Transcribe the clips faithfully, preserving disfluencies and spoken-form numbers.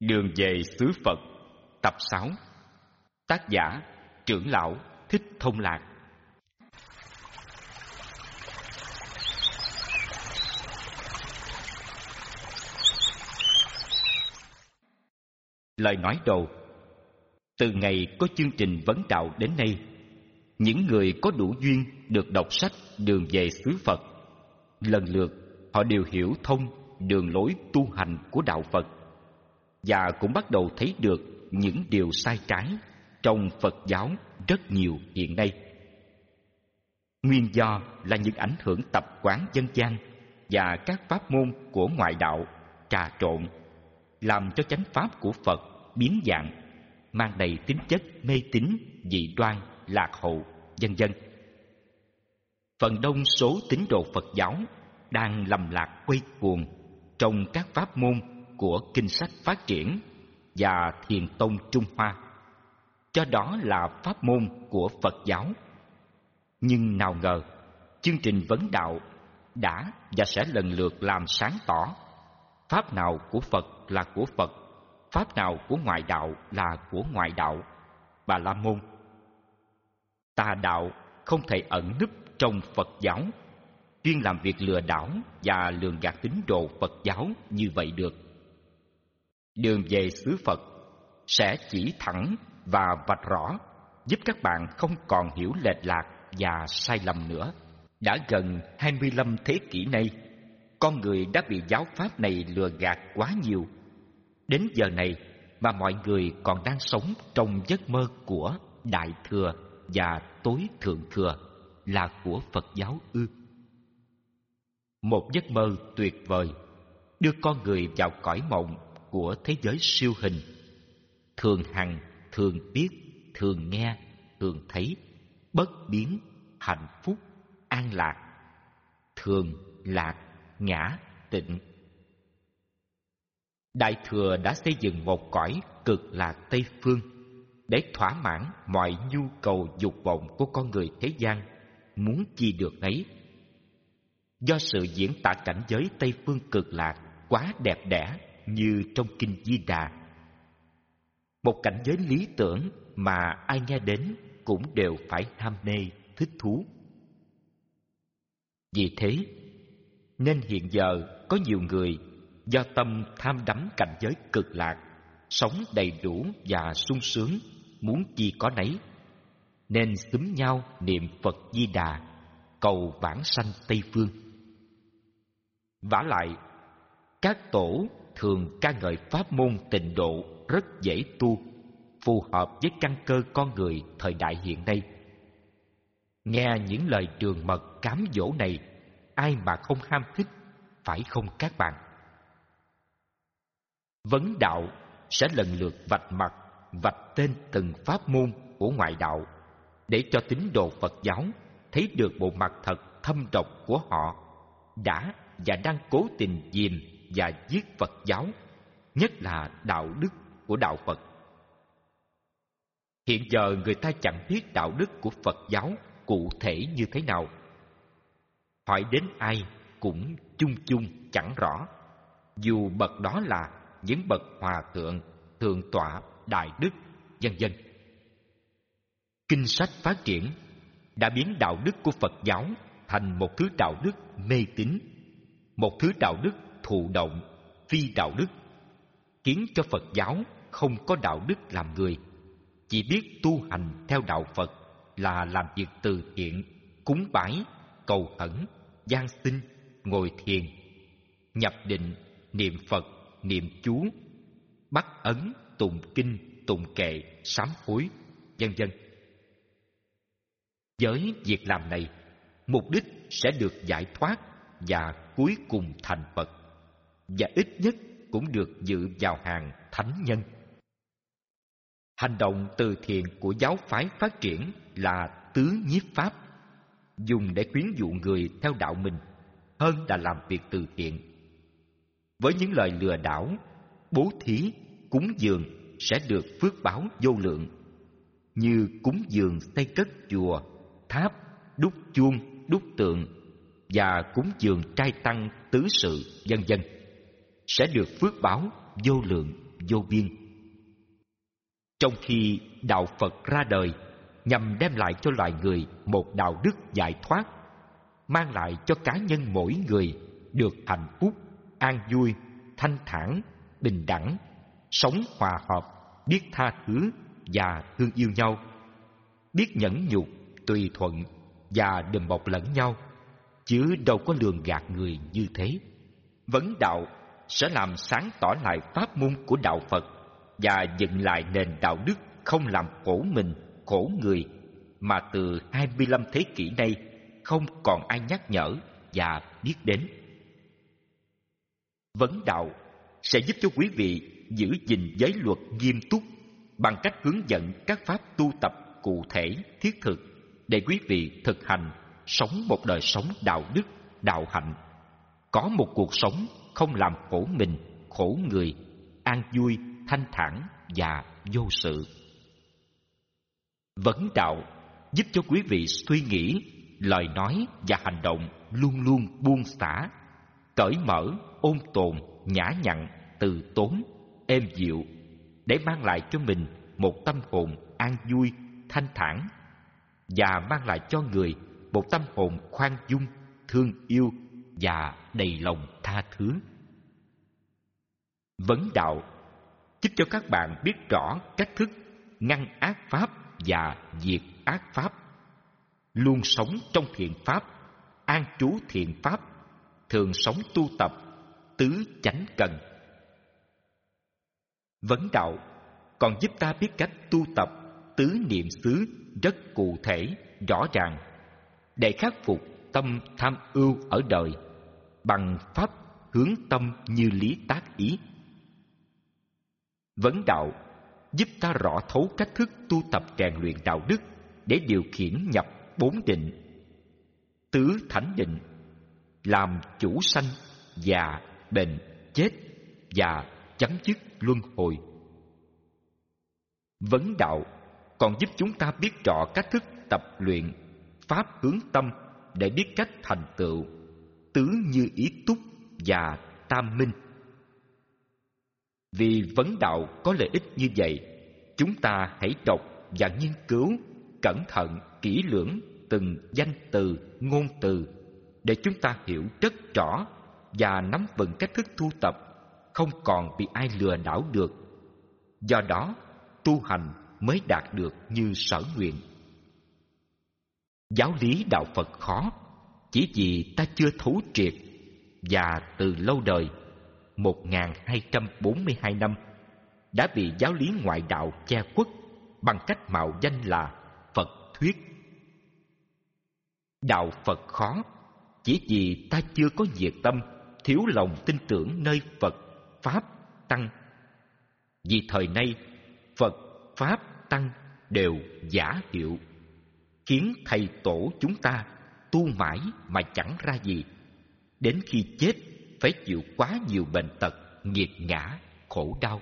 Đường về xứ Phật, tập sáu. Tác giả Trưởng lão Thích Thông Lạc. Lời nói đầu. Từ ngày có chương trình vấn đạo đến nay, những người có đủ duyên được đọc sách Đường về xứ Phật, lần lượt họ đều hiểu thông đường lối tu hành của đạo Phật, và cũng bắt đầu thấy được những điều sai trái trong Phật giáo rất nhiều hiện nay. Nguyên do là những ảnh hưởng tập quán dân gian và các pháp môn của ngoại đạo trà trộn, làm cho chánh pháp của Phật biến dạng, mang đầy tính chất mê tín, dị đoan, lạc hậu, vân vân. Phần đông số tín đồ Phật giáo đang lầm lạc quay cuồng trong các pháp môn của kinh sách phát triển và thiền tông Trung Hoa, cho đó là pháp môn của Phật giáo. Nhưng nào ngờ, chương trình vấn đạo đã và sẽ lần lượt làm sáng tỏ pháp nào của Phật là của Phật, pháp nào của ngoại đạo là của ngoại đạo, Bà La Môn. Tà đạo không thể ẩn núp trong Phật giáo, chuyên làm việc lừa đảo và lường gạt tín đồ Phật giáo như vậy được. Đường về xứ Phật sẽ chỉ thẳng và vạch rõ, giúp các bạn không còn hiểu lệch lạc và sai lầm nữa. Đã gần hai mươi lăm thế kỷ nay, con người đã bị giáo pháp này lừa gạt quá nhiều. Đến giờ này mà mọi người còn đang sống trong giấc mơ của Đại Thừa và Tối Thượng Thừa là của Phật giáo ư? Một giấc mơ tuyệt vời đưa con người vào cõi mộng của thế giới siêu hình, thường hằng, thường biết, thường nghe, thường thấy, bất biến, hạnh phúc, an lạc, thường, lạc, ngã, tịnh. Đại Thừa đã xây dựng một cõi cực lạc Tây Phương để thỏa mãn mọi nhu cầu dục vọng của con người thế gian, muốn chi được nấy. Do sự diễn tả cảnh giới Tây Phương cực lạc quá đẹp đẽ như trong Kinh Di Đà, một cảnh giới lý tưởng mà ai nghe đến cũng đều phải ham mê, thích thú. Vì thế nên hiện giờ có nhiều người do tâm tham đắm cảnh giới cực lạc, sống đầy đủ và sung sướng, muốn chi có nấy, nên xúm nhau niệm Phật Di Đà, cầu vãng sanh Tây Phương. Vả lại, các tổ thường ca ngợi pháp môn tịnh độ rất dễ tu, phù hợp với căn cơ con người thời đại hiện nay. Nghe những lời đường mật cám dỗ này, ai mà không ham thích, phải không các bạn? Vấn đạo sẽ lần lượt vạch mặt, vạch tên từng pháp môn của ngoại đạo, để cho tín đồ Phật giáo thấy được bộ mặt thật thâm độc của họ đã và đang cố tình dìm và giết Phật giáo, nhất là đạo đức của đạo Phật. Hiện giờ người ta chẳng biết đạo đức của Phật giáo cụ thể như thế nào. Hỏi đến ai cũng chung chung chẳng rõ, dù bậc đó là những bậc hòa thượng, thượng tọa, đại đức, vân vân. Kinh sách phát triển đã biến đạo đức của Phật giáo thành một thứ đạo đức mê tín, một thứ đạo đức thụ động, phi đạo đức, khiến cho Phật giáo không có đạo đức làm người, chỉ biết tu hành theo đạo Phật là làm việc từ thiện, cúng bái, cầu khẩn, giang sinh, ngồi thiền, nhập định, niệm Phật, niệm chú, bắt ấn, tụng kinh, tụng kệ, sám hối, vân vân. Với việc làm này, mục đích sẽ được giải thoát và cuối cùng thành Phật, và ít nhất cũng được dự vào hàng thánh nhân. Hành động từ thiện của giáo phái phát triển là tứ nhiếp pháp, dùng để khuyến dụ người theo đạo mình hơn là làm việc từ thiện. Với những lời lừa đảo, bố thí, cúng dường sẽ được phước báo vô lượng, như cúng dường xây cất chùa, tháp, đúc chuông, đúc tượng và cúng dường trai tăng tứ sự, vân vân, sẽ được phước báo vô lượng vô biên. Trong khi đạo Phật ra đời nhằm đem lại cho loài người một đạo đức giải thoát, mang lại cho cá nhân mỗi người được hạnh phúc, an vui, thanh thản, bình đẳng, sống hòa hợp, biết tha thứ và thương yêu nhau, biết nhẫn nhục, tùy thuận và đùm bọc lẫn nhau, chứ đâu có lường gạt người như thế. Vấn đạo sẽ làm sáng tỏ lại pháp môn của đạo Phật và dựng lại nền đạo đức không làm khổ mình, khổ người mà từ hai mươi lăm thế kỷ nay không còn ai nhắc nhở và biết đến. Vấn đạo sẽ giúp cho quý vị giữ gìn giới luật nghiêm túc bằng cách hướng dẫn các pháp tu tập cụ thể, thiết thực để quý vị thực hành sống một đời sống đạo đức, đạo hạnh, có một cuộc sống không làm khổ mình, khổ người, an vui, thanh thản và vô sự. Vấn đạo giúp cho quý vị suy nghĩ, lời nói và hành động luôn luôn buông xả, cởi mở, ôn tồn, nhã nhặn, từ tốn, êm dịu, để mang lại cho mình một tâm hồn an vui, thanh thản, và mang lại cho người một tâm hồn khoan dung, thương yêu và đầy lòng tha thứ. Vấn đạo giúp cho các bạn biết rõ cách thức ngăn ác pháp và diệt ác pháp, luôn sống trong thiện pháp, an trú thiện pháp, thường sống tu tập tứ chánh cần. Vấn đạo còn giúp ta biết cách tu tập tứ niệm xứ rất cụ thể, rõ ràng, để khắc phục tâm tham ưu ở đời bằng pháp hướng tâm như lý tác ý. Vấn đạo giúp ta rõ thấu cách thức tu tập rèn luyện đạo đức để điều khiển nhập bốn định: tứ thánh định, làm chủ sanh, già, bệnh, chết và chấm dứt luân hồi. Vấn đạo còn giúp chúng ta biết rõ cách thức tập luyện pháp hướng tâm để biết cách thành tựu tứ như ý túc và tam minh. Vì vấn đạo có lợi ích như vậy, chúng ta hãy đọc và nghiên cứu cẩn thận, kỹ lưỡng từng danh từ, ngôn từ để chúng ta hiểu rất rõ và nắm vững cách thức tu tập, không còn bị ai lừa đảo được. Do đó, tu hành mới đạt được như sở nguyện. Giáo lý đạo Phật khó chỉ vì ta chưa thấu triệt, và từ lâu đời, một nghìn hai trăm bốn mươi hai năm, đã bị giáo lý ngoại đạo che khuất bằng cách mạo danh là Phật thuyết. Đạo Phật khó chỉ vì ta chưa có nhiệt tâm, thiếu lòng tin tưởng nơi Phật, Pháp, Tăng. Vì thời nay, Phật, Pháp, Tăng đều giả hiệu, khiến thầy tổ chúng ta tu mãi mà chẳng ra gì. Đến khi chết phải chịu quá nhiều bệnh tật, nghiệt ngã, khổ đau.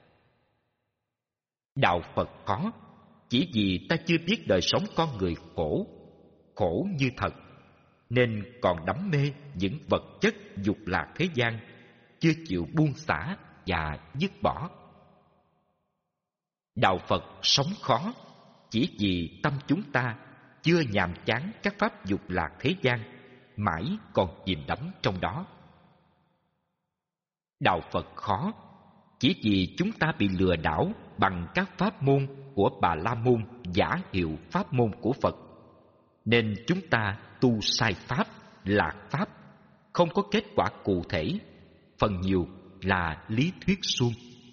Đạo Phật khó chỉ vì ta chưa biết đời sống con người khổ, khổ như thật, nên còn đắm mê những vật chất dục lạc thế gian, chưa chịu buông xả và dứt bỏ. Đạo Phật sống khó chỉ vì tâm chúng ta chưa nhàm chán các pháp dục lạc thế gian, mãi còn chìm đắm trong đó. Đạo Phật khó chỉ vì chúng ta bị lừa đảo bằng các pháp môn của Bà La Môn giả hiệu pháp môn của Phật, nên chúng ta tu sai pháp, lạc pháp, không có kết quả cụ thể, phần nhiều là lý thuyết suông.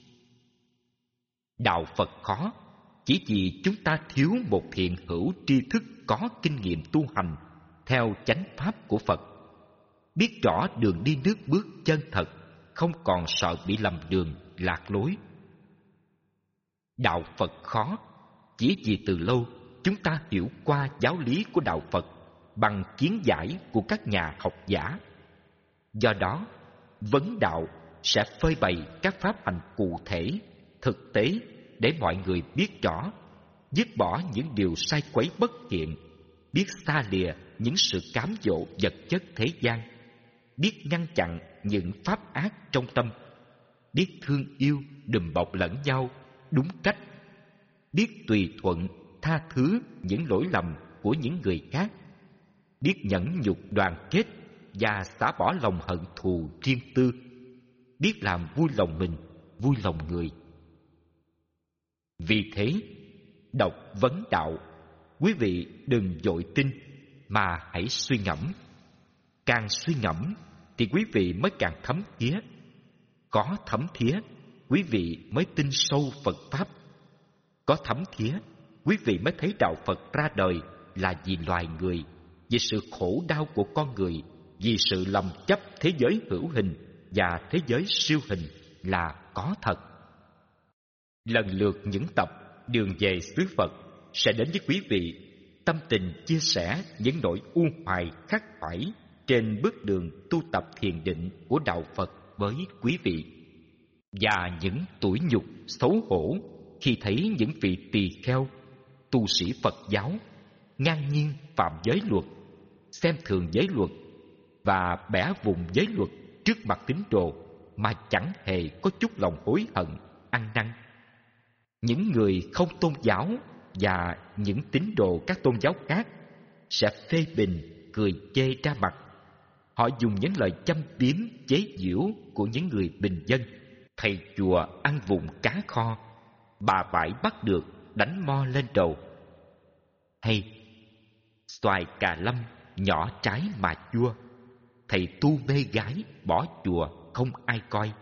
Đạo Phật khó chỉ vì chúng ta thiếu một thiện hữu tri thức có kinh nghiệm tu hành theo chánh pháp của Phật, biết rõ đường đi nước bước chân thật, không còn sợ bị lầm đường, lạc lối. Đạo Phật khó chỉ vì từ lâu chúng ta hiểu qua giáo lý của đạo Phật bằng kiến giải của các nhà học giả. Do đó, vấn đạo sẽ phơi bày các pháp hành cụ thể, thực tế để mọi người biết rõ, dứt bỏ những điều sai quấy bất thiện, biết xa lìa những sự cám dỗ vật chất thế gian, biết ngăn chặn những pháp ác trong tâm, biết thương yêu đùm bọc lẫn nhau đúng cách, biết tùy thuận tha thứ những lỗi lầm của những người khác, biết nhẫn nhục đoàn kết và xả bỏ lòng hận thù riêng tư, biết làm vui lòng mình, vui lòng người. Vì thế, đọc vấn đạo, quý vị đừng vội tin mà hãy suy ngẫm. Càng suy ngẫm thì quý vị mới càng thấm thía. Có thấm thía, quý vị mới tin sâu Phật Pháp. Có thấm thía, quý vị mới thấy đạo Phật ra đời là vì loài người, vì sự khổ đau của con người, vì sự lầm chấp thế giới hữu hình và thế giới siêu hình là có thật. Lần lượt những tập Đường về xứ Phật sẽ đến với quý vị, tâm tình chia sẻ những nỗi u hoài khắc khoải trên bước đường tu tập thiền định của đạo Phật với quý vị, và những tủi nhục xấu hổ khi thấy những vị tỳ kheo, tu sĩ Phật giáo ngang nhiên phạm giới luật, xem thường giới luật và bẻ vùng giới luật trước mặt tín đồ mà chẳng hề có chút lòng hối hận, ăn năn. Những người không tôn giáo và những tín đồ các tôn giáo khác sẽ phê bình, cười chê ra mặt. Họ dùng những lời châm biếm, chế giễu của những người bình dân. Thầy chùa ăn vụng cá kho, bà vải bắt được đánh mo lên đầu. Hay xoài cà lâm nhỏ trái mà chua, thầy tu mê gái bỏ chùa không ai coi.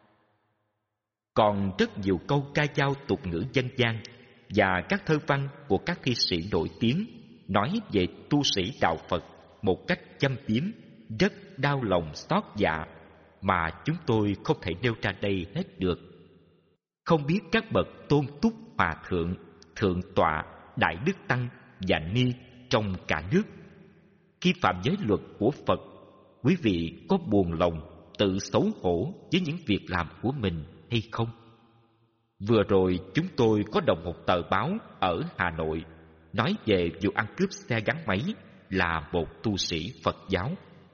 Còn rất nhiều câu ca dao tục ngữ dân gian và các thơ văn của các thi sĩ nổi tiếng nói về tu sĩ đạo Phật một cách châm biếm, rất đau lòng xót dạ mà chúng tôi không thể nêu ra đây hết được. Không biết các bậc tôn túc hòa thượng, thượng tọa, đại đức tăng và ni trong cả nước khi phạm giới luật của Phật, quý vị có buồn lòng tự xấu hổ với những việc làm của mình hay không? Vừa rồi chúng tôi có đọc một tờ báo ở Hà Nội nói về vụ ăn cướp xe gắn máy là một tu sĩ Phật giáo.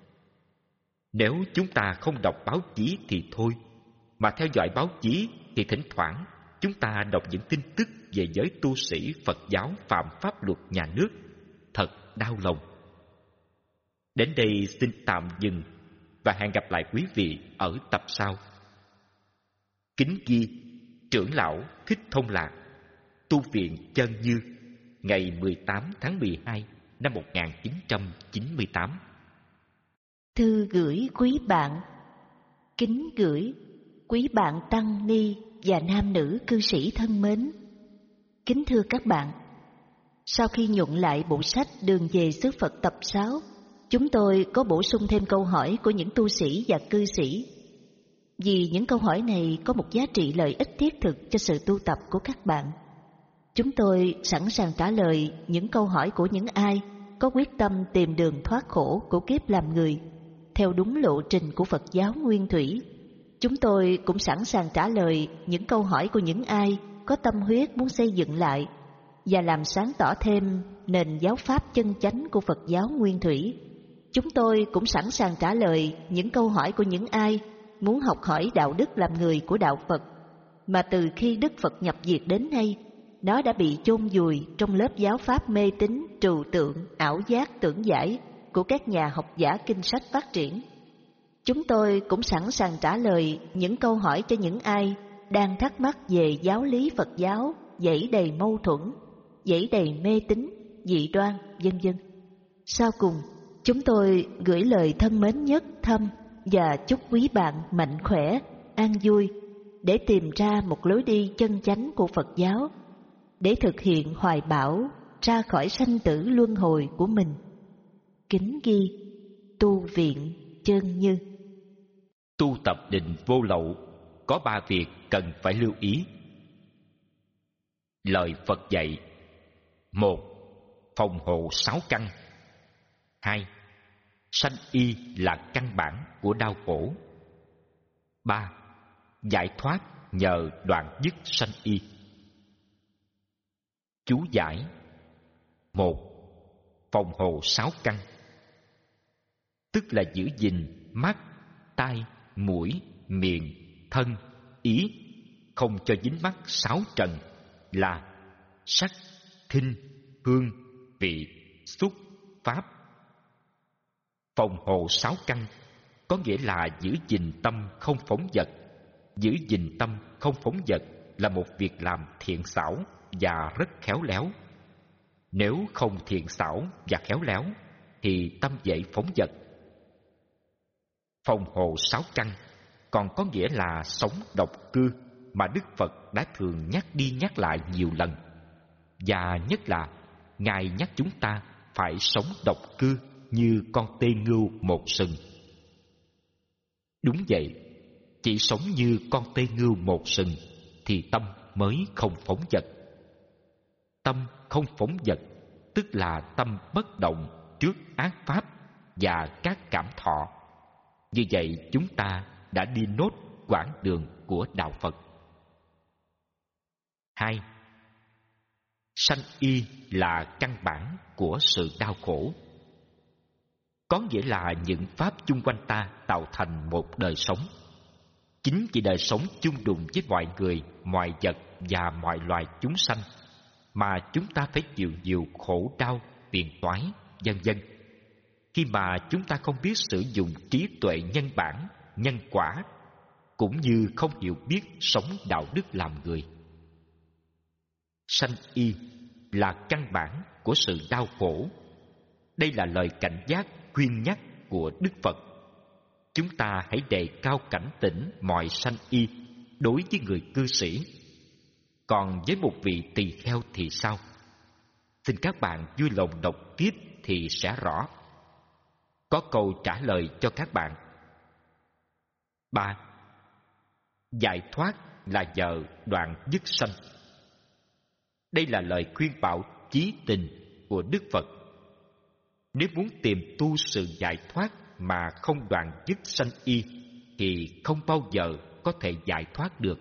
Nếu chúng ta không đọc báo chí thì thôi, mà theo dõi báo chí thì thỉnh thoảng chúng ta đọc những tin tức về giới tu sĩ Phật giáo phạm pháp luật nhà nước, thật đau lòng. Đến đây xin tạm dừng và hẹn gặp lại quý vị ở tập sau. Kính ghi trưởng lão Thích Thông Lạc, tu viện Chân Như, ngày mười tám tháng mười hai năm một nghìn chín trăm chín mươi tám. Thư gửi quý bạn. Kính gửi quý bạn tăng ni và nam nữ cư sĩ thân mến. Kính thưa các bạn, sau khi nhuận lại bộ sách Đường về xứ Phật tập sáu, chúng tôi có bổ sung thêm câu hỏi của những tu sĩ và cư sĩ. Vì những câu hỏi này có một giá trị lợi ích thiết thực cho sự tu tập của các bạn. Chúng tôi sẵn sàng trả lời những câu hỏi của những ai có quyết tâm tìm đường thoát khổ của kiếp làm người theo đúng lộ trình của Phật giáo nguyên thủy. Chúng tôi cũng sẵn sàng trả lời những câu hỏi của những ai có tâm huyết muốn xây dựng lại và làm sáng tỏ thêm nền giáo pháp chân chánh của Phật giáo nguyên thủy. Chúng tôi cũng sẵn sàng trả lời những câu hỏi của những ai muốn học hỏi đạo đức làm người của đạo Phật, mà từ khi Đức Phật nhập diệt đến nay, nó đã bị chôn vùi trong lớp giáo pháp mê tín, trừu tượng, ảo giác, tưởng giải của các nhà học giả kinh sách phát triển. Chúng tôi cũng sẵn sàng trả lời những câu hỏi cho những ai đang thắc mắc về giáo lý Phật giáo dẫy đầy mâu thuẫn, dẫy đầy mê tín, dị đoan, vân vân. Sau cùng, chúng tôi gửi lời thân mến nhất thăm và chúc quý bạn mạnh khỏe, an vui để tìm ra một lối đi chân chánh của Phật giáo, để thực hiện hoài bão ra khỏi sanh tử luân hồi của mình. Kính ghi tu viện Chân Như. Tu tập định vô lậu có ba việc cần phải lưu ý. Lời Phật dạy: một. Phòng hộ sáu căn. Hai. Sanh y là căn bản của đau khổ. Ba. Giải thoát nhờ đoạn dứt sanh y. Chú giải: một. Phòng hộ sáu căn, tức là giữ gìn mắt, tai, mũi, miệng, thân, ý không cho dính mắc sáu trần là sắc, thinh, hương, vị, xúc, pháp. Phòng hộ sáu căn có nghĩa là giữ gìn tâm không phóng dật. Giữ gìn tâm không phóng dật là một việc làm thiện xảo và rất khéo léo. Nếu không thiện xảo và khéo léo thì tâm dễ phóng dật. Phòng hộ sáu căn còn có nghĩa là sống độc cư mà Đức Phật đã thường nhắc đi nhắc lại nhiều lần. Và nhất là Ngài nhắc chúng ta phải sống độc cư như con tê ngưu một sừng. Đúng vậy, chỉ sống như con tê ngưu một sừng thì tâm mới không phóng dật. Tâm không phóng dật tức là tâm bất động trước ác pháp và các cảm thọ. Như vậy chúng ta đã đi nốt quãng đường của đạo Phật. Hai, sanh y là căn bản của sự đau khổ. Có nghĩa là những pháp chung quanh ta tạo thành một đời sống. Chính vì đời sống chung đụng với mọi người, mọi vật và mọi loài chúng sanh mà chúng ta phải chịu nhiều khổ đau, phiền toái, vân vân. Khi mà chúng ta không biết sử dụng trí tuệ nhân bản, nhân quả, cũng như không hiểu biết sống đạo đức làm người. Sanh y là căn bản của sự đau khổ. Đây là lời cảnh giác, khuyên nhắc của Đức Phật. Chúng ta hãy đề cao cảnh tỉnh mọi sanh y đối với người cư sĩ. Còn với một vị tỳ kheo thì sao? Xin các bạn vui lòng đọc tiếp thì sẽ rõ. Có câu trả lời cho các bạn. Ba. Giải thoát là nhờ đoạn dứt sanh. Đây là lời khuyên bảo chí tình của Đức Phật. Nếu muốn tìm tu sự giải thoát mà không đoạn dứt sanh y thì không bao giờ có thể giải thoát được.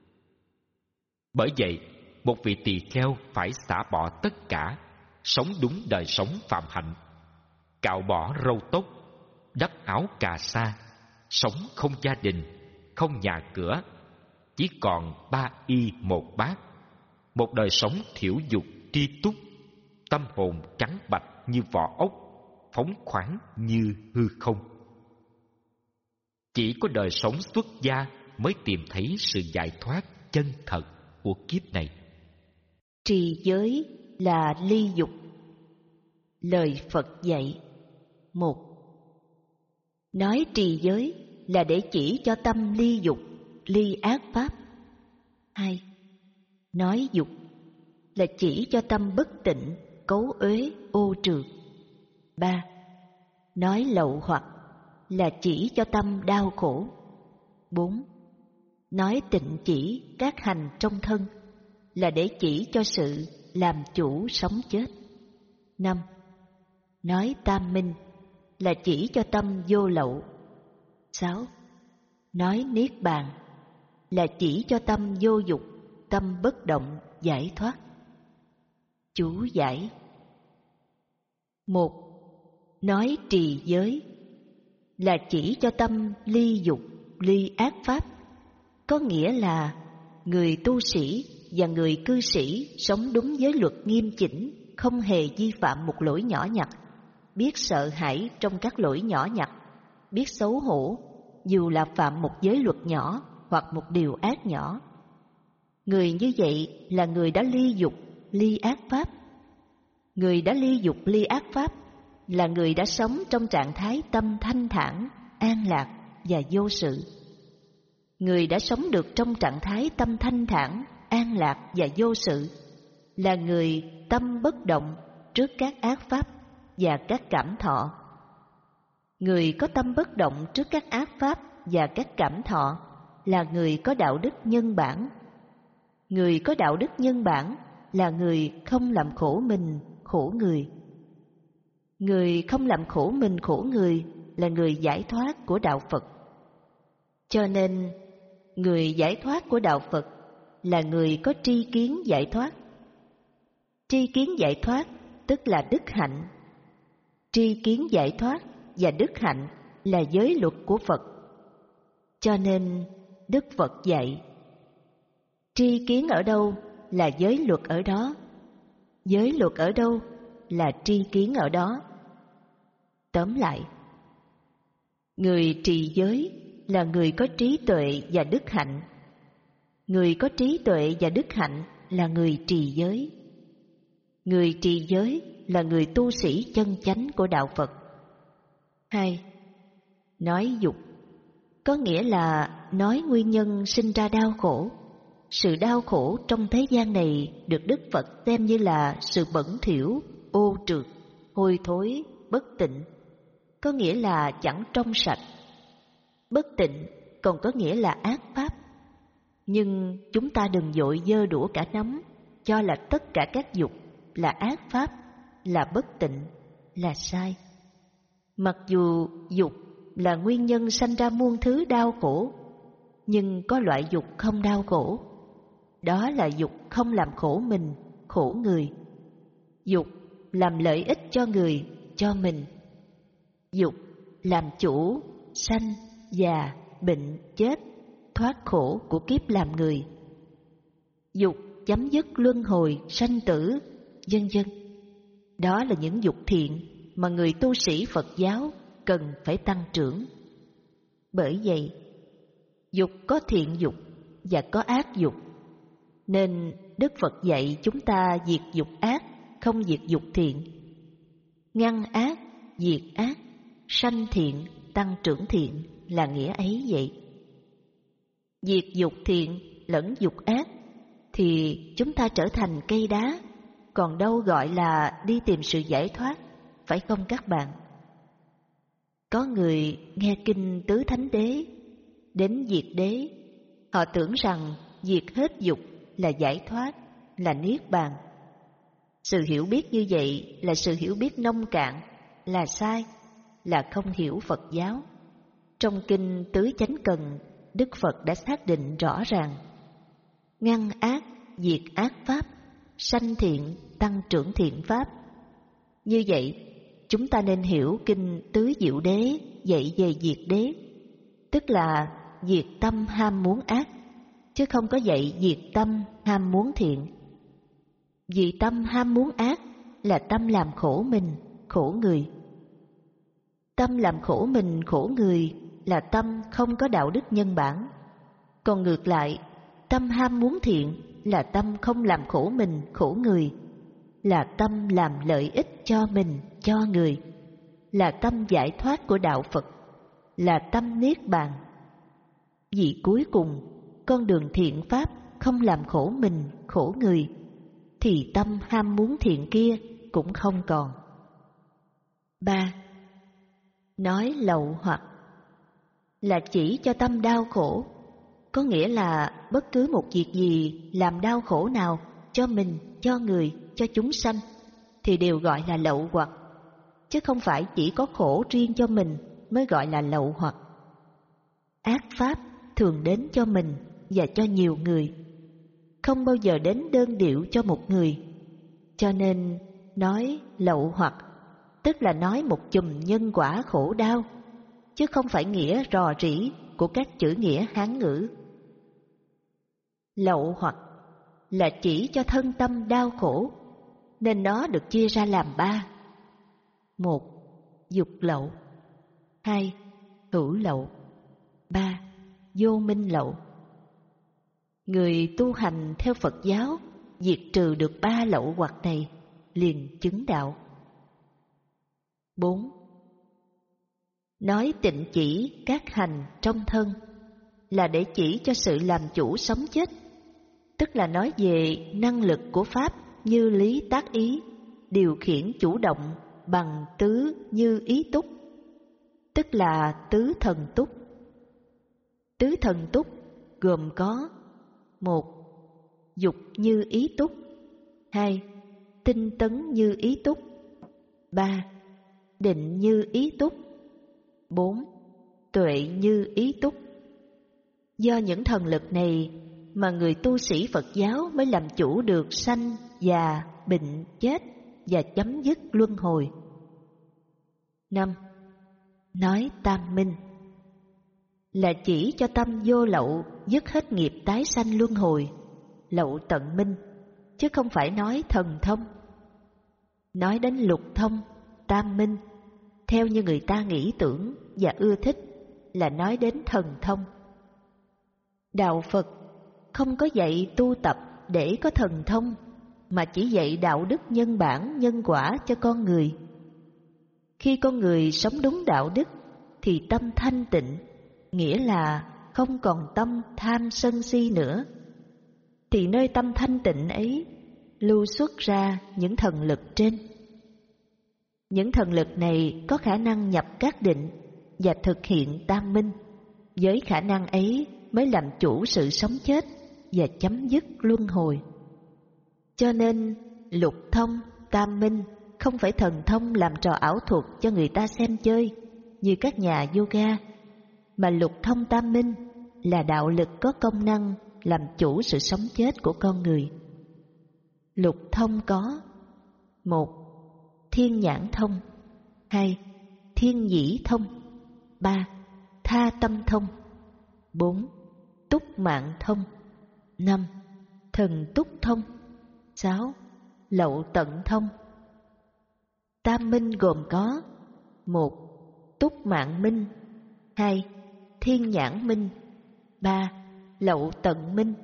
Bởi vậy, một vị tỳ kheo phải xả bỏ tất cả, sống đúng đời sống phạm hạnh, cạo bỏ râu tóc, đắp áo cà sa, sống không gia đình, không nhà cửa, chỉ còn ba y một bát, một đời sống thiểu dục tri túc, tâm hồn trắng bạch như vỏ ốc, phóng khoáng như hư không. Chỉ có đời sống xuất gia mới tìm thấy sự giải thoát chân thật của kiếp này. Trì giới là ly dục. Lời Phật dạy. Một. Nói trì giới là để chỉ cho tâm ly dục, ly ác pháp. Hai. Nói dục là chỉ cho tâm bất tịnh, cấu uế, ô trượt. Ba. Nói lậu hoặc là chỉ cho tâm đau khổ. Bốn. Nói tịnh chỉ các hành trong thân là để chỉ cho sự làm chủ sống chết. Năm. Nói tam minh là chỉ cho tâm vô lậu. Sáu. Nói niết bàn là chỉ cho tâm vô dục, tâm bất động, giải thoát. Chú giải. Một. Nói trì giới là chỉ cho tâm ly dục, ly ác pháp. Có nghĩa là người tu sĩ và người cư sĩ sống đúng giới luật nghiêm chỉnh, không hề vi phạm một lỗi nhỏ nhặt, biết sợ hãi trong các lỗi nhỏ nhặt, biết xấu hổ dù là phạm một giới luật nhỏ hoặc một điều ác nhỏ. Người như vậy là người đã ly dục, ly ác pháp. Người đã ly dục, ly ác pháp là người đã sống trong trạng thái tâm thanh thản, an lạc và vô sự. Người đã sống được trong trạng thái tâm thanh thản, an lạc và vô sự là người tâm bất động trước các ác pháp và các cảm thọ. Người có tâm bất động trước các ác pháp và các cảm thọ là người có đạo đức nhân bản. Người có đạo đức nhân bản là người không làm khổ mình, khổ người. Người không làm khổ mình, khổ người là người giải thoát của đạo Phật. Cho nên, người giải thoát của đạo Phật là người có tri kiến giải thoát. Tri kiến giải thoát tức là đức hạnh. Tri kiến giải thoát và đức hạnh là giới luật của Phật. Cho nên Đức Phật dạy: Tri kiến ở đâu là giới luật ở đó, giới luật ở đâu là tri kiến ở đó. Tóm lại, người trì giới là người có trí tuệ và đức hạnh. Người có trí tuệ và đức hạnh là người trì giới. Người trì giới là người tu sĩ chân chánh của đạo Phật. Hai, nói dục có nghĩa là nói nguyên nhân sinh ra đau khổ. Sự đau khổ trong thế gian này được Đức Phật xem như là sự bẩn thỉu, ô trượt, hôi thối, bất tịnh, có nghĩa là chẳng trong sạch. Bất tịnh còn có nghĩa là ác pháp. Nhưng chúng ta đừng vội giơ đũa cả nắm, cho là tất cả các dục là ác pháp, là bất tịnh, là sai. Mặc dù dục là nguyên nhân sanh ra muôn thứ đau khổ, nhưng có loại dục không đau khổ. Đó là dục không làm khổ mình, khổ người. Dục làm lợi ích cho người, cho mình. Dục làm chủ, sanh, già, bệnh, chết, thoát khổ của kiếp làm người. Dục chấm dứt luân hồi, sanh tử, vân vân. Đó là những dục thiện mà người tu sĩ Phật giáo cần phải tăng trưởng. Bởi vậy, dục có thiện dục và có ác dục, nên Đức Phật dạy chúng ta diệt dục ác, không diệt dục thiện. Ngăn ác, diệt ác, sanh thiện, tăng trưởng thiện là nghĩa ấy vậy. Diệt dục thiện lẫn dục ác thì chúng ta trở thành cây đá, còn đâu gọi là đi tìm sự giải thoát, phải không các bạn? Có người nghe kinh Tứ Thánh Đế, đến diệt đế, họ tưởng rằng diệt hết dục là giải thoát, là niết bàn. Sự hiểu biết như vậy là sự hiểu biết nông cạn, là sai, là không hiểu Phật giáo. Trong kinh Tứ Chánh Cần, Đức Phật đã xác định rõ ràng: ngăn ác, diệt ác pháp, sanh thiện, tăng trưởng thiện pháp. Như vậy, chúng ta nên hiểu kinh Tứ Diệu Đế dạy về diệt đế, tức là diệt tâm ham muốn ác, chứ không có dạy diệt tâm ham muốn thiện. Vì tâm ham muốn ác là tâm làm khổ mình, khổ người. Tâm làm khổ mình, khổ người là tâm không có đạo đức nhân bản. Còn ngược lại, tâm ham muốn thiện là tâm không làm khổ mình, khổ người, là tâm làm lợi ích cho mình, cho người, là tâm giải thoát của đạo Phật, là tâm niết bàn. Vì cuối cùng, con đường thiện pháp không làm khổ mình, khổ người, thì tâm ham muốn thiện kia cũng không còn. Ba, nói lậu hoặc là chỉ cho tâm đau khổ, có nghĩa là bất cứ một việc gì làm đau khổ nào cho mình, cho người, cho chúng sanh thì đều gọi là lậu hoặc, chứ không phải chỉ có khổ riêng cho mình mới gọi là lậu hoặc. Ác pháp thường đến cho mình và cho nhiều người, không bao giờ đến đơn điệu cho một người. Cho nên nói lậu hoặc tức là nói một chùm nhân quả khổ đau, chứ không phải nghĩa rò rỉ của các chữ nghĩa Hán ngữ. Lậu hoặc là chỉ cho thân tâm đau khổ, nên nó được chia ra làm ba: một, dục lậu; hai, hữu lậu; ba, vô minh lậu. Người tu hành theo Phật giáo diệt trừ được ba lậu hoặc này liền chứng đạo. Bốn, nói tịnh chỉ các hành trong thân là để chỉ cho sự làm chủ sống chết, tức là nói về năng lực của Pháp như lý tác ý, điều khiển chủ động bằng tứ như ý túc, tức là tứ thần túc. Tứ thần túc gồm có: một, dục như ý túc; hai, tinh tấn như ý túc; ba, định như ý túc; bốn, tuệ như ý túc. Do những thần lực này mà người tu sĩ Phật giáo mới làm chủ được sanh, già, bệnh, chết và chấm dứt luân hồi. Năm, nói tam minh là chỉ cho tâm vô lậu dứt hết nghiệp tái sanh luân hồi, lậu tận minh, chứ không phải nói thần thông. Nói đến lục thông, tam minh, theo như người ta nghĩ tưởng và ưa thích là nói đến thần thông. Đạo Phật không có dạy tu tập để có thần thông, mà chỉ dạy đạo đức nhân bản nhân quả cho con người. Khi con người sống đúng đạo đức thì tâm thanh tịnh, nghĩa là không còn tâm tham sân si nữa. Thì nơi tâm thanh tịnh ấy lưu xuất ra những thần lực trên. Những thần lực này có khả năng nhập các định và thực hiện tam minh. Với khả năng ấy mới làm chủ sự sống chết và chấm dứt luân hồi. Cho nên lục thông, tam minh không phải thần thông làm trò ảo thuật cho người ta xem chơi như các nhà yoga, mà lục thông tam minh là đạo lực có công năng làm chủ sự sống chết của con người. Lục thông có: một. Thiên nhãn thông. Hai. Thiên nhĩ thông. Ba. Tha tâm thông. Bốn. Túc mạng thông. Năm. Thần túc thông. Sáu. Lậu tận thông. Tam minh gồm có: một. Túc mạng minh. Hai. Thiên nhãn minh. Ba. Lậu tận minh.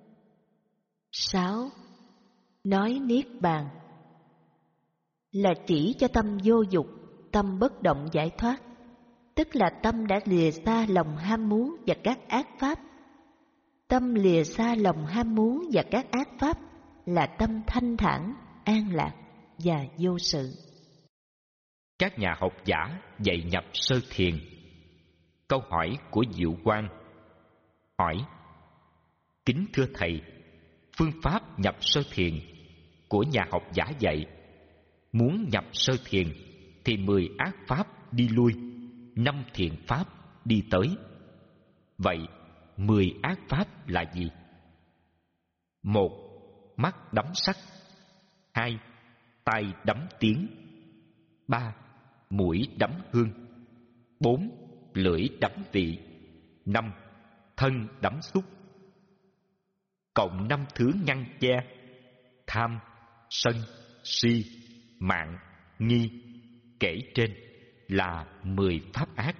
Sáu. Nói niết bàn là chỉ cho tâm vô dục, tâm bất động giải thoát, tức là tâm đã lìa xa lòng ham muốn và các ác pháp. Tâm lìa xa lòng ham muốn và các ác pháp là tâm thanh thản, an lạc và vô sự. Các nhà học giả dạy nhập sơ thiền. Câu hỏi của Diệu Quang hỏi: kính thưa thầy, phương pháp nhập sơ thiền của nhà học giả dạy, muốn nhập sơ thiền thì mười ác pháp đi lui, năm thiện pháp đi tới. Vậy mười ác pháp là gì? Một. Mắt đắm sắc. Hai. Tai đắm tiếng. Ba. Mũi đắm hương. Bốn. Lưỡi đắm vị. Năm. Thân đắm xúc. Cộng năm thứ ngăn che: tham, sân, si, mạng, nghi, kể trên là mười pháp ác.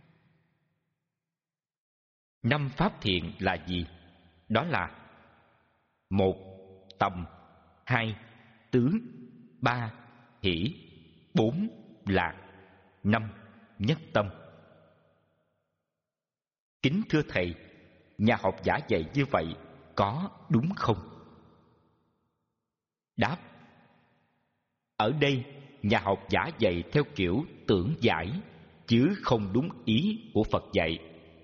Năm pháp thiện là gì? Đó là: một. Tầm. Hai. Tứ. Ba. Hỷ. Bốn. Lạc. Năm. Nhất tâm. Kính thưa thầy, nhà học giả dạy như vậy có đúng không? Đáp: ở đây nhà học giả dạy theo kiểu tưởng giải, chứ không đúng ý của Phật dạy.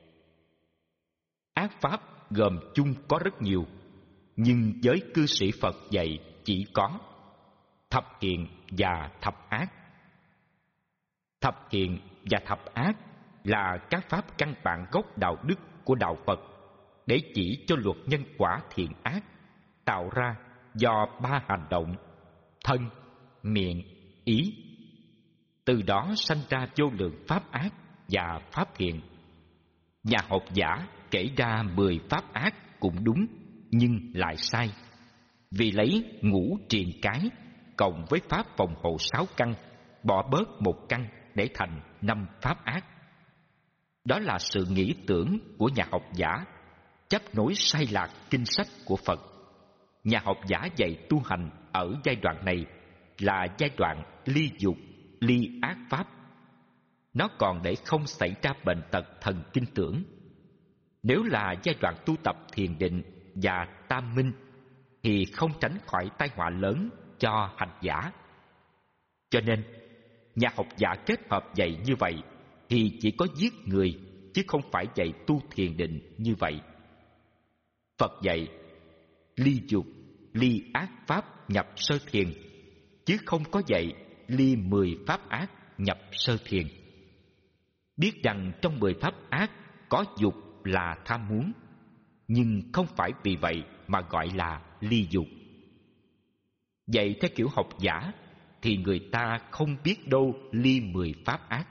Ác pháp gồm chung có rất nhiều, nhưng giới cư sĩ Phật dạy chỉ có thập thiện và thập ác. Thập thiện và thập ác là các pháp căn bản gốc đạo đức của đạo Phật, để chỉ cho luật nhân quả thiện ác tạo ra do ba hành động: thân, miệng, ý. Từ đó sanh ra vô lượng pháp ác và pháp thiện. Nhà học giả kể ra mười pháp ác cũng đúng, nhưng lại sai, vì lấy ngũ triền cái cộng với pháp phòng hộ sáu căn, bỏ bớt một căn để thành năm pháp ác. Đó là sự nghĩ tưởng của nhà học giả, chấp nối sai lạc kinh sách của Phật. Nhà học giả dạy tu hành ở giai đoạn này là giai đoạn ly dục, ly ác pháp. Nó còn để không xảy ra bệnh tật thần kinh tưởng. Nếu là giai đoạn tu tập thiền định và tam minh thì không tránh khỏi tai họa lớn cho hành giả. Cho nên nhà học giả kết hợp dạy như vậy thì chỉ có giết người, chứ không phải dạy tu thiền định như vậy. Phật dạy ly dục, ly ác pháp nhập sơ thiền, chứ không có dạy ly mười pháp ác nhập sơ thiền. Biết rằng trong mười pháp ác có dục là tham muốn, nhưng không phải vì vậy mà gọi là ly dục. Vậy theo kiểu học giả thì người ta không biết đâu ly mười pháp ác.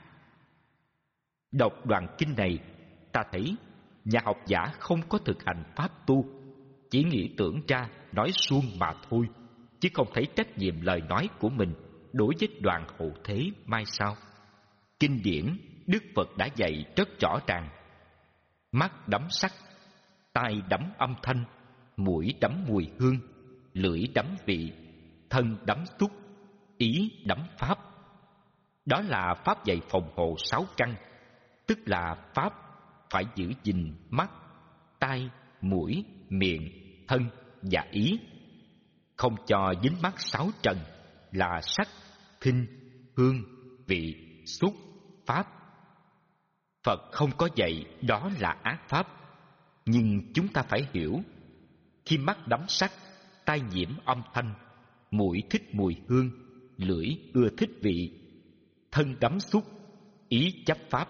Đọc đoạn kinh này, ta thấy nhà học giả không có thực hành pháp tu, chỉ nghĩ tưởng ra nói suông mà thôi, chứ không thấy trách nhiệm lời nói của mình đối với đoàn hậu thế mai sau. Kinh điển Đức Phật đã dạy rất rõ ràng: mắt đắm sắc, tai đắm âm thanh, mũi đắm mùi hương, lưỡi đắm vị, thân đắm xúc, ý đắm pháp. Đó là pháp dạy phòng hộ sáu căn, tức là pháp phải giữ gìn mắt, tai, mũi, miệng, thân và ý, không cho dính mắc sáu trần là sắc, thinh, hương, vị, xúc, pháp. Phật không có dạy đó là ác pháp, nhưng chúng ta phải hiểu, khi mắt đắm sắc, tai nhiễm âm thanh, mũi thích mùi hương, lưỡi ưa thích vị, thân đắm xúc, ý chấp pháp.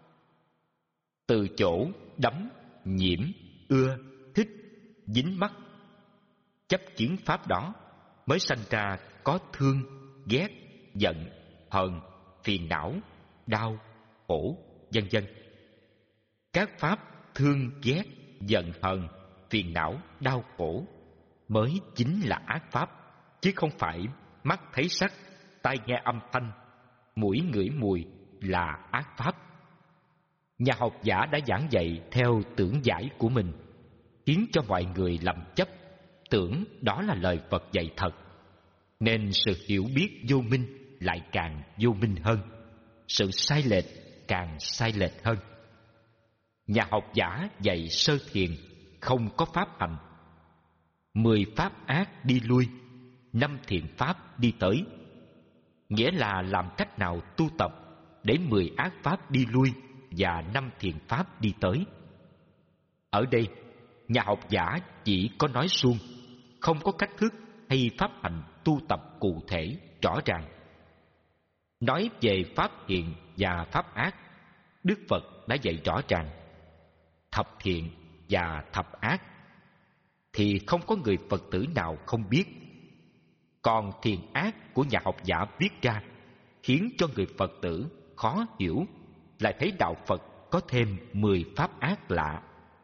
Từ chỗ đắm, nhiễm, ưa, thích, dính mắc, chấp kiến pháp đó mới sanh ra có thương, ghét, giận, hờn, phiền não, đau, khổ, vân vân. Các pháp thương, ghét, giận, hờn, phiền não, đau, khổ mới chính là ác pháp, chứ không phải mắt thấy sắc, tai nghe âm thanh, mũi ngửi mùi là ác pháp. Nhà học giả đã giảng dạy theo tưởng giải của mình, khiến cho mọi người lầm chấp, tưởng đó là lời Phật dạy thật, nên sự hiểu biết vô minh lại càng vô minh hơn, sự sai lệch càng sai lệch hơn. Nhà học giả dạy sơ thiền không có pháp hành, mười pháp ác đi lui, năm thiện pháp đi tới, nghĩa là làm cách nào tu tập để mười ác pháp đi lui và năm thiện pháp đi tới. Ở đây, nhà học giả chỉ có nói suông, không có cách thức hay pháp hành tu tập cụ thể rõ ràng. Nói về pháp thiện và pháp ác, Đức Phật đã dạy rõ ràng thập thiện và thập ác, thì không có người Phật tử nào không biết. Còn thiện ác của nhà học giả viết ra khiến cho người Phật tử khó hiểu, lại thấy đạo Phật có thêm mười pháp ác lạ.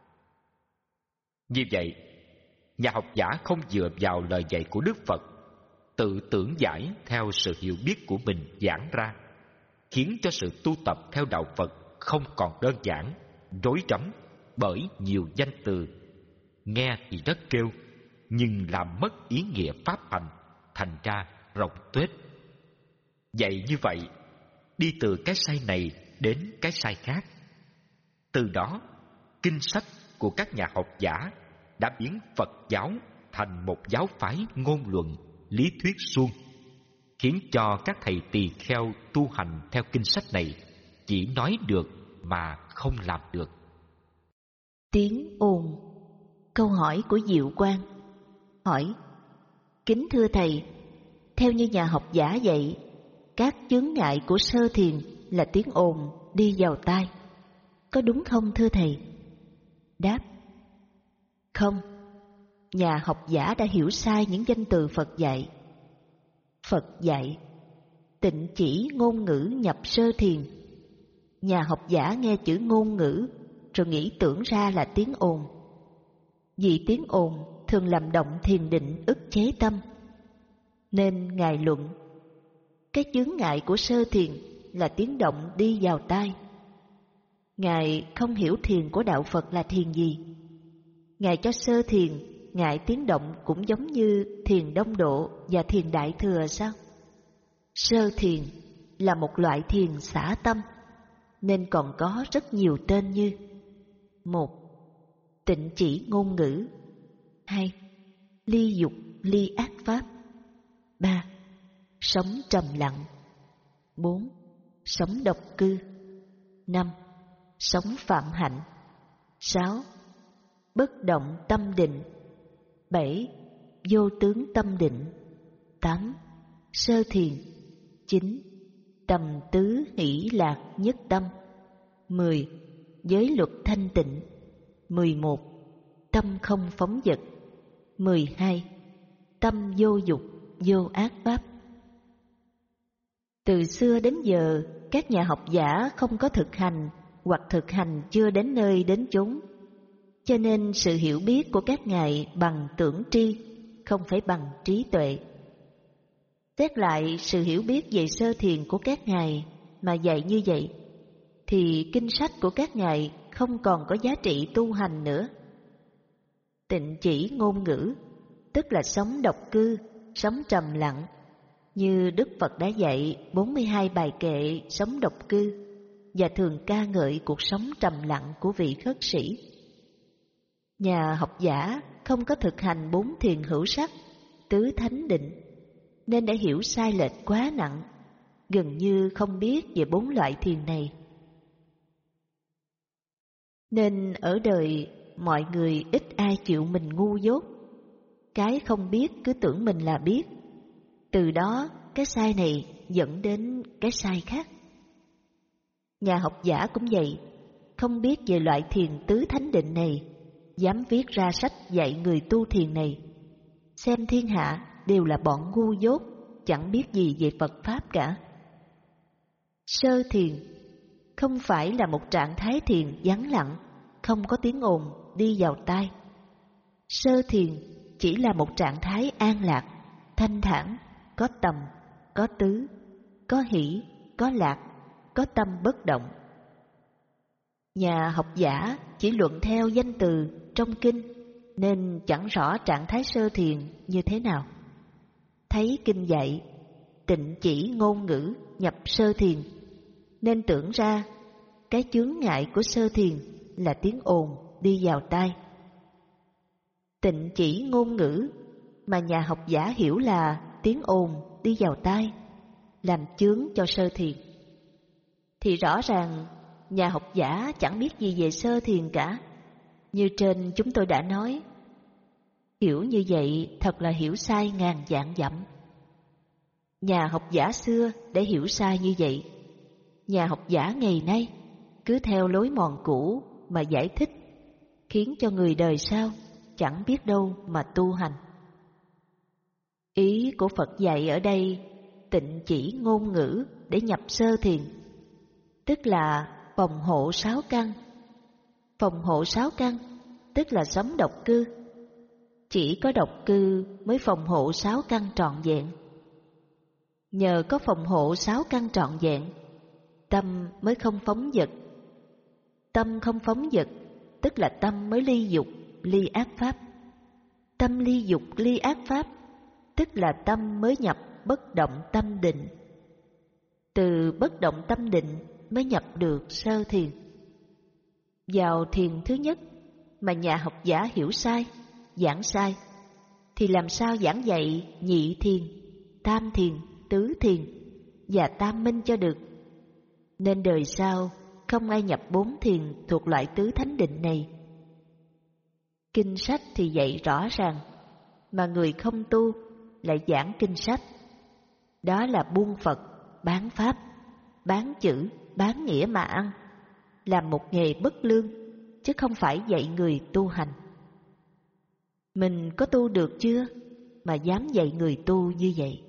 Như vậy, nhà học giả không dựa vào lời dạy của Đức Phật, tự tưởng giải theo sự hiểu biết của mình giảng ra, khiến cho sự tu tập theo đạo Phật không còn đơn giản, rối rắm bởi nhiều danh từ, nghe thì rất kêu, nhưng làm mất ý nghĩa pháp hành, thành ra rộng tuếch. Vậy như vậy, đi từ cái sai này đến cái sai khác. Từ đó, kinh sách của các nhà học giả đã biến Phật giáo thành một giáo phái ngôn luận, lý thuyết suông, khiến cho các thầy tỳ kheo tu hành theo kinh sách này chỉ nói được mà không làm được. Tiếng ồn. Câu hỏi của Diệu Quang hỏi: kính thưa thầy, theo như nhà học giả dạy, các chướng ngại của sơ thiền là tiếng ồn đi vào tai, có đúng không thưa thầy? Đáp: không, nhà học giả đã hiểu sai những danh từ Phật dạy. Phật dạy tịnh chỉ ngôn ngữ nhập sơ thiền. Nhà học giả nghe chữ ngôn ngữ rồi nghĩ tưởng ra là tiếng ồn. Vì tiếng ồn thường làm động thiền định, ức chế tâm, nên Ngài luận cái chướng ngại của sơ thiền là tiếng động đi vào tai. Ngài không hiểu thiền của đạo Phật là thiền gì. Ngài cho sơ thiền ngại tiếng động cũng giống như thiền đông độ và thiền đại thừa sao? Sơ thiền là một loại thiền xả tâm, nên còn có rất nhiều tên như: một. Tịnh chỉ ngôn ngữ. Hai. Ly dục ly ác pháp. Ba. Sống trầm lặng. Bốn. Sống độc cư. Năm. Sống phạm hạnh. Sáu. Bất động tâm định. Bảy. Vô tướng tâm định. Tám. Sơ thiền. Chín. Tầm tứ hỷ lạc nhất tâm. Mười. Giới luật thanh tịnh. Mười một. Tâm không phóng dật. Mười hai. Tâm vô dục, vô ác pháp. Từ xưa đến giờ, các nhà học giả không có thực hành hoặc thực hành chưa đến nơi đến chốn. Cho nên sự hiểu biết của các ngài bằng tưởng tri, không phải bằng trí tuệ. Xét lại sự hiểu biết về sơ thiền của các ngài mà dạy như vậy, thì kinh sách của các ngài không còn có giá trị tu hành nữa. Tịnh chỉ ngôn ngữ, tức là sống độc cư, sống trầm lặng, như Đức Phật đã dạy bốn mươi hai bài kệ sống độc cư, và thường ca ngợi cuộc sống trầm lặng của vị khất sĩ. Nhà học giả không có thực hành bốn thiền hữu sắc, tứ thánh định, nên đã hiểu sai lệch quá nặng, gần như không biết về bốn loại thiền này. Nên ở đời mọi người ít ai chịu mình ngu dốt, cái không biết cứ tưởng mình là biết, từ đó cái sai này dẫn đến cái sai khác. Nhà học giả cũng vậy, không biết về loại thiền tứ thánh định này, dám viết ra sách dạy người tu thiền này, xem thiên hạ đều là bọn ngu dốt, chẳng biết gì về Phật Pháp cả. Sơ thiền không phải là một trạng thái thiền vắng lặng, không có tiếng ồn đi vào tai. Sơ thiền chỉ là một trạng thái an lạc, thanh thản, có tầm, có tứ, có hỷ, có lạc, có tâm bất động. Nhà học giả chỉ luận theo danh từ trong kinh, nên chẳng rõ trạng thái sơ thiền như thế nào. Thấy kinh dạy tịnh chỉ ngôn ngữ nhập sơ thiền, nên tưởng ra cái chướng ngại của sơ thiền là tiếng ồn đi vào tai. Tịnh chỉ ngôn ngữ mà nhà học giả hiểu là tiếng ồn đi vào tai, làm chướng cho sơ thiền, thì rõ ràng nhà học giả chẳng biết gì về sơ thiền cả. Như trên chúng tôi đã nói, hiểu như vậy thật là hiểu sai ngàn vạn dặm. Nhà học giả xưa để hiểu sai như vậy, nhà học giả ngày nay cứ theo lối mòn cũ mà giải thích, khiến cho người đời sau chẳng biết đâu mà tu hành. Ý của Phật dạy ở đây tịnh chỉ ngôn ngữ để nhập sơ thiền, tức là phòng hộ sáu căn. Phòng hộ sáu căn tức là sống độc cư. Chỉ có độc cư mới phòng hộ sáu căn trọn vẹn. Nhờ có phòng hộ sáu căn trọn vẹn, tâm mới không phóng dật. Tâm không phóng dật tức là tâm mới ly dục, ly ác pháp. Tâm ly dục, ly ác pháp tức là tâm mới nhập bất động tâm định. Từ bất động tâm định mới nhập được sơ thiền. Vào thiền thứ nhất mà nhà học giả hiểu sai, giảng sai, thì làm sao giảng dạy nhị thiền, tam thiền, tứ thiền và tam minh cho được. Nên đời sau không ai nhập bốn thiền thuộc loại tứ thánh định này. Kinh sách thì dạy rõ ràng, mà người không tu lại giảng kinh sách. Đó là buông Phật, bán Pháp, bán chữ, bán nghĩa mà ăn, làm một nghề bất lương, chứ không phải dạy người tu hành. Mình có tu được chưa mà dám dạy người tu như vậy?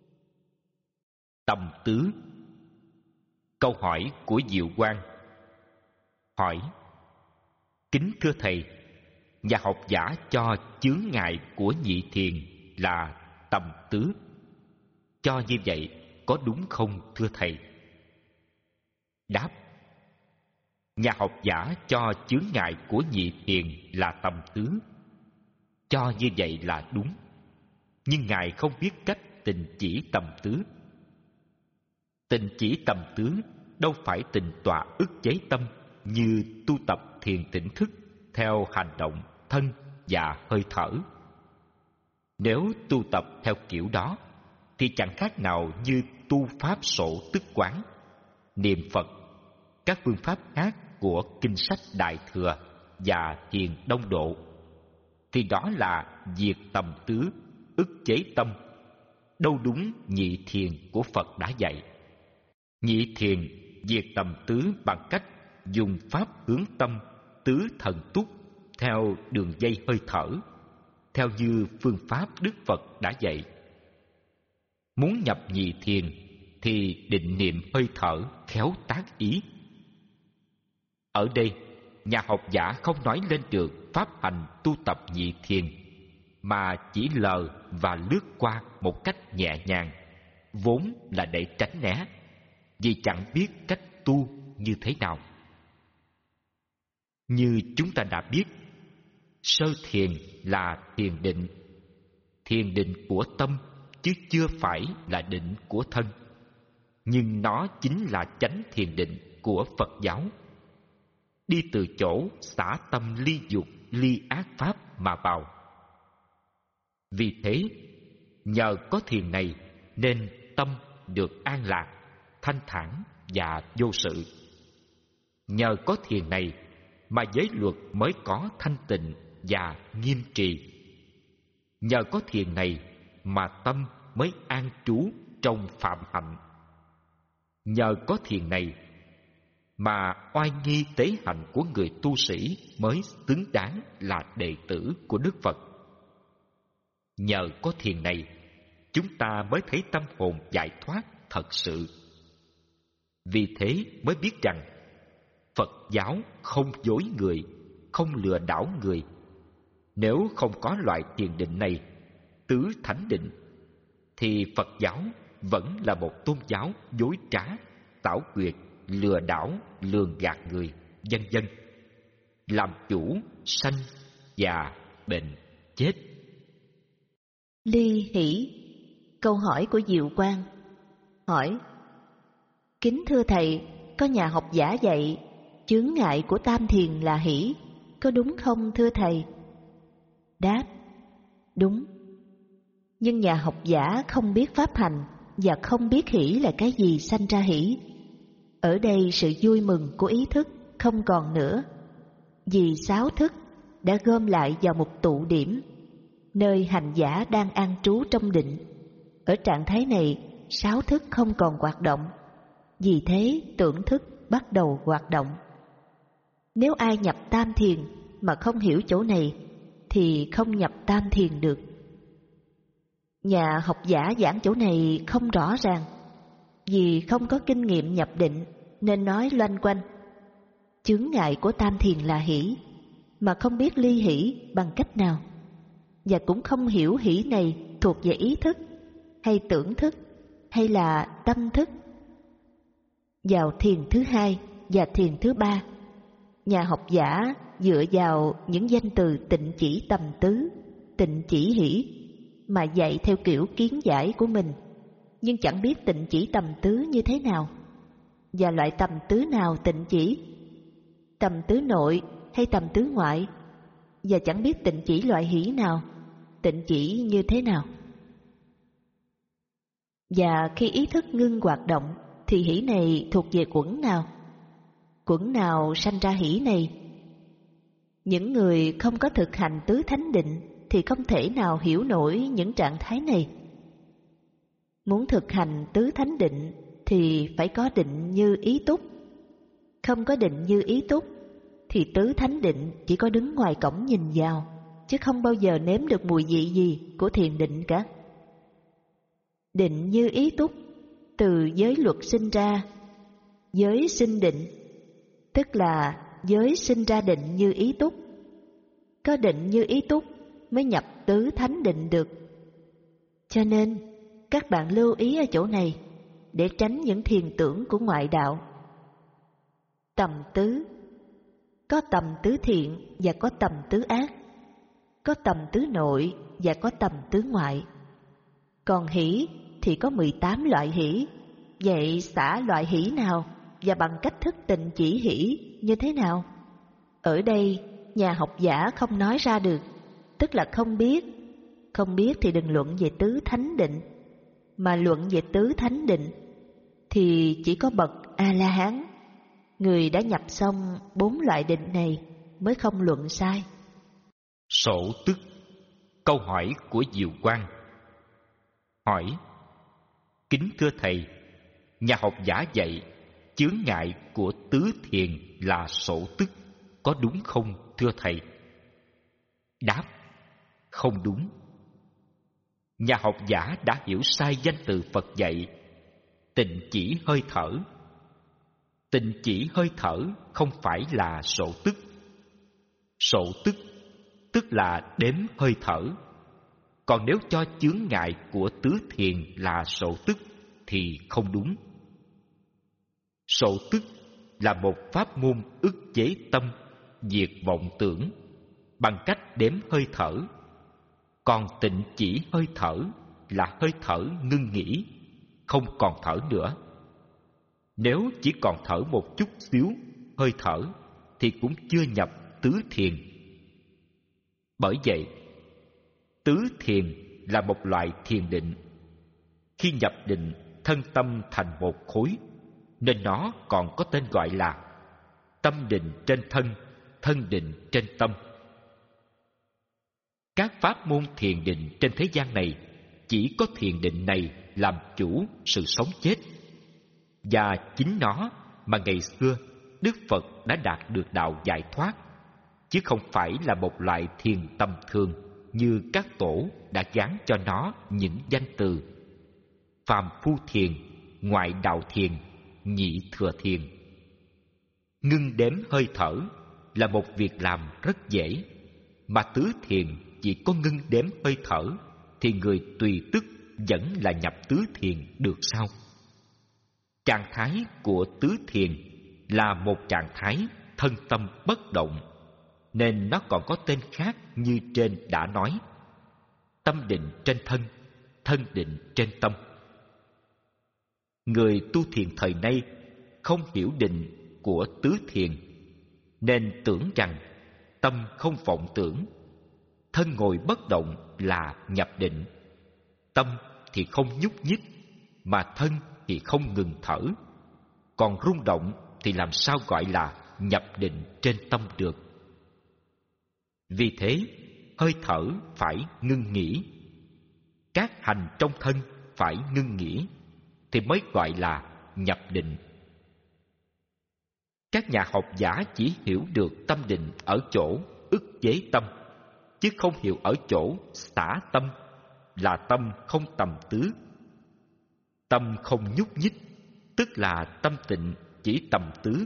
Tầm tứ. Câu hỏi của Diệu Quang hỏi: kính thưa thầy, nhà học giả cho chướng ngại của nhị thiền là tầm tứ, cho như vậy có đúng không thưa thầy? Đáp: nhà học giả cho chướng ngại của nhị thiền là tầm tứ, cho như vậy là đúng, nhưng ngài không biết cách tình chỉ tầm tứ. Tình chỉ tầm tứ đâu phải tình tọa ức chế tâm như tu tập thiền tỉnh thức theo hành động thân và hơi thở. Nếu tu tập theo kiểu đó thì chẳng khác nào như tu pháp sổ tức quán, niệm Phật, các phương pháp khác của kinh sách Đại Thừa và thiền Đông Độ, thì đó là diệt tầm tứ, ức chế tâm, đâu đúng nhị thiền của Phật đã dạy. Nhị thiền diệt tầm tứ bằng cách dùng pháp hướng tâm tứ thần túc theo đường dây hơi thở, theo như phương pháp Đức Phật đã dạy. Muốn nhập nhị thiền thì định niệm hơi thở khéo tác ý. Ở đây nhà học giả không nói lên được pháp hành tu tập nhị thiền, mà chỉ lờ và lướt qua một cách nhẹ nhàng, vốn là để tránh né, vì chẳng biết cách tu như thế nào. Như chúng ta đã biết, sơ thiền là thiền định, thiền định của tâm chứ chưa phải là định của thân. Nhưng nó chính là chánh thiền định của Phật giáo, đi từ chỗ xả tâm ly dục, ly ác pháp mà vào. Vì thế, nhờ có thiền này nên tâm được an lạc, thanh thản và vô sự. Nhờ có thiền này mà giới luật mới có thanh tịnh và nghiêm trì. Nhờ có thiền này mà tâm mới an trú trong phạm hạnh. Nhờ có thiền này mà oai nghi tế hạnh của người tu sĩ mới xứng đáng là đệ tử của Đức Phật. Nhờ có thiền này, chúng ta mới thấy tâm hồn giải thoát thật sự. Vì thế mới biết rằng Phật giáo không dối người, không lừa đảo người. Nếu không có loại thiền định này, tứ thánh định, thì Phật giáo vẫn là một tôn giáo dối trá, xảo quyệt, lừa đảo, lường gạt người, vân vân, làm chủ sanh, già, bệnh, chết. Ly hỷ. Câu hỏi của Diệu Quang hỏi: kính thưa thầy, có nhà học giả dạy chướng ngại của tam thiền là hỷ, có đúng không thưa thầy? Đáp: đúng. Nhưng nhà học giả không biết pháp hành và không biết hỷ là cái gì sanh ra hỷ. Ở đây sự vui mừng của ý thức không còn nữa, vì sáu thức đã gom lại vào một tụ điểm, nơi hành giả đang an trú trong định. Ở trạng thái này, sáu thức không còn hoạt động, vì thế tưởng thức bắt đầu hoạt động. Nếu ai nhập tam thiền mà không hiểu chỗ này thì không nhập tam thiền được. Nhà học giả giảng chỗ này không rõ ràng, vì không có kinh nghiệm nhập định nên nói loanh quanh. Chướng ngại của tam thiền là hỷ, mà không biết ly hỷ bằng cách nào, và cũng không hiểu hỷ này thuộc về ý thức hay tưởng thức hay là tâm thức. Vào thiền thứ hai và thiền thứ ba, nhà học giả dựa vào những danh từ tịnh chỉ tầm tứ, tịnh chỉ hỷ mà dạy theo kiểu kiến giải của mình, nhưng chẳng biết tịnh chỉ tầm tứ như thế nào, và loại tầm tứ nào tịnh chỉ, tầm tứ nội hay tầm tứ ngoại, và chẳng biết tịnh chỉ loại hỷ nào, tịnh chỉ như thế nào. Và khi ý thức ngưng hoạt động thì hỷ này thuộc về quẩn nào? Quẩn nào sanh ra hỷ này? Những người không có thực hành tứ thánh định thì không thể nào hiểu nổi những trạng thái này. Muốn thực hành tứ thánh định thì phải có định như ý túc. Không có định như ý túc thì tứ thánh định chỉ có đứng ngoài cổng nhìn vào, chứ không bao giờ nếm được mùi vị gì của thiền định cả. Định như ý túc từ giới luật sinh ra, giới sinh định, tức là giới sinh ra định như ý túc. Có định như ý túc mới nhập tứ thánh định được. Cho nên các bạn lưu ý ở chỗ này để tránh những thiền tưởng của ngoại đạo. Tầm tứ, có tầm tứ thiện và có tầm tứ ác, có tầm tứ nội và có tầm tứ ngoại. Còn hỷ thì có mười tám loại hỷ. Vậy xả loại hỷ nào và bằng cách thức tịnh chỉ hỷ như thế nào? Ở đây nhà học giả không nói ra được, tức là không biết. Không biết thì đừng luận về tứ thánh định, mà luận về tứ thánh định thì chỉ có bậc A-la-hán, người đã nhập xong bốn loại định này mới không luận sai. Sổ tức. Câu hỏi của Diệu Quang hỏi: kính thưa thầy, nhà học giả dạy chướng ngại của tứ thiền là sổ tức, có đúng không thưa thầy? Đáp: không đúng. Nhà học giả đã hiểu sai danh từ Phật dạy tịnh chỉ hơi thở. Tịnh chỉ hơi thở không phải là sổ tức, Sổ tức, tức là đếm hơi thở. Còn nếu cho chướng ngại của tứ thiền là sổ tức thì không đúng. Sổ tức là một pháp môn ức chế tâm, diệt vọng tưởng bằng cách đếm hơi thở. Còn tịnh chỉ hơi thở là hơi thở ngưng nghỉ, không còn thở nữa. Nếu chỉ còn thở một chút xíu hơi thở thì cũng chưa nhập tứ thiền. Bởi vậy, tứ thiền là một loại thiền định. Khi nhập định, thân tâm thành một khối, nên nó còn có tên gọi là tâm định trên thân, thân định trên tâm. Các pháp môn thiền định trên thế gian này, chỉ có thiền định này làm chủ sự sống chết. Và chính nó mà ngày xưa Đức Phật đã đạt được đạo giải thoát, chứ không phải là một loại thiền tầm thường như các tổ đã gán cho nó những danh từ phàm phu thiền, ngoại đạo thiền, nhị thừa thiền. Ngưng đếm hơi thở là một việc làm rất dễ, mà tứ thiền chỉ có ngưng đếm hơi thở thì người tùy tức vẫn là nhập tứ thiền được sao? Trạng thái của tứ thiền là một trạng thái thân tâm bất động, nên nó còn có tên khác như trên đã nói: tâm định trên thân, thân định trên tâm. Người tu thiền thời nay không hiểu định của tứ thiền, nên tưởng rằng tâm không vọng tưởng, thân ngồi bất động là nhập định, tâm thì không nhúc nhích, mà thân thì không ngừng thở. Còn rung động thì làm sao gọi là nhập định trên tâm được? Vì thế, hơi thở phải ngưng nghỉ, các hành trong thân phải ngưng nghỉ, thì mới gọi là nhập định. Các nhà học giả chỉ hiểu được tâm định ở chỗ ức chế tâm, chứ không hiểu ở chỗ xả tâm, là tâm không tầm tứ. Tâm không nhúc nhích, tức là tâm tịnh chỉ tầm tứ.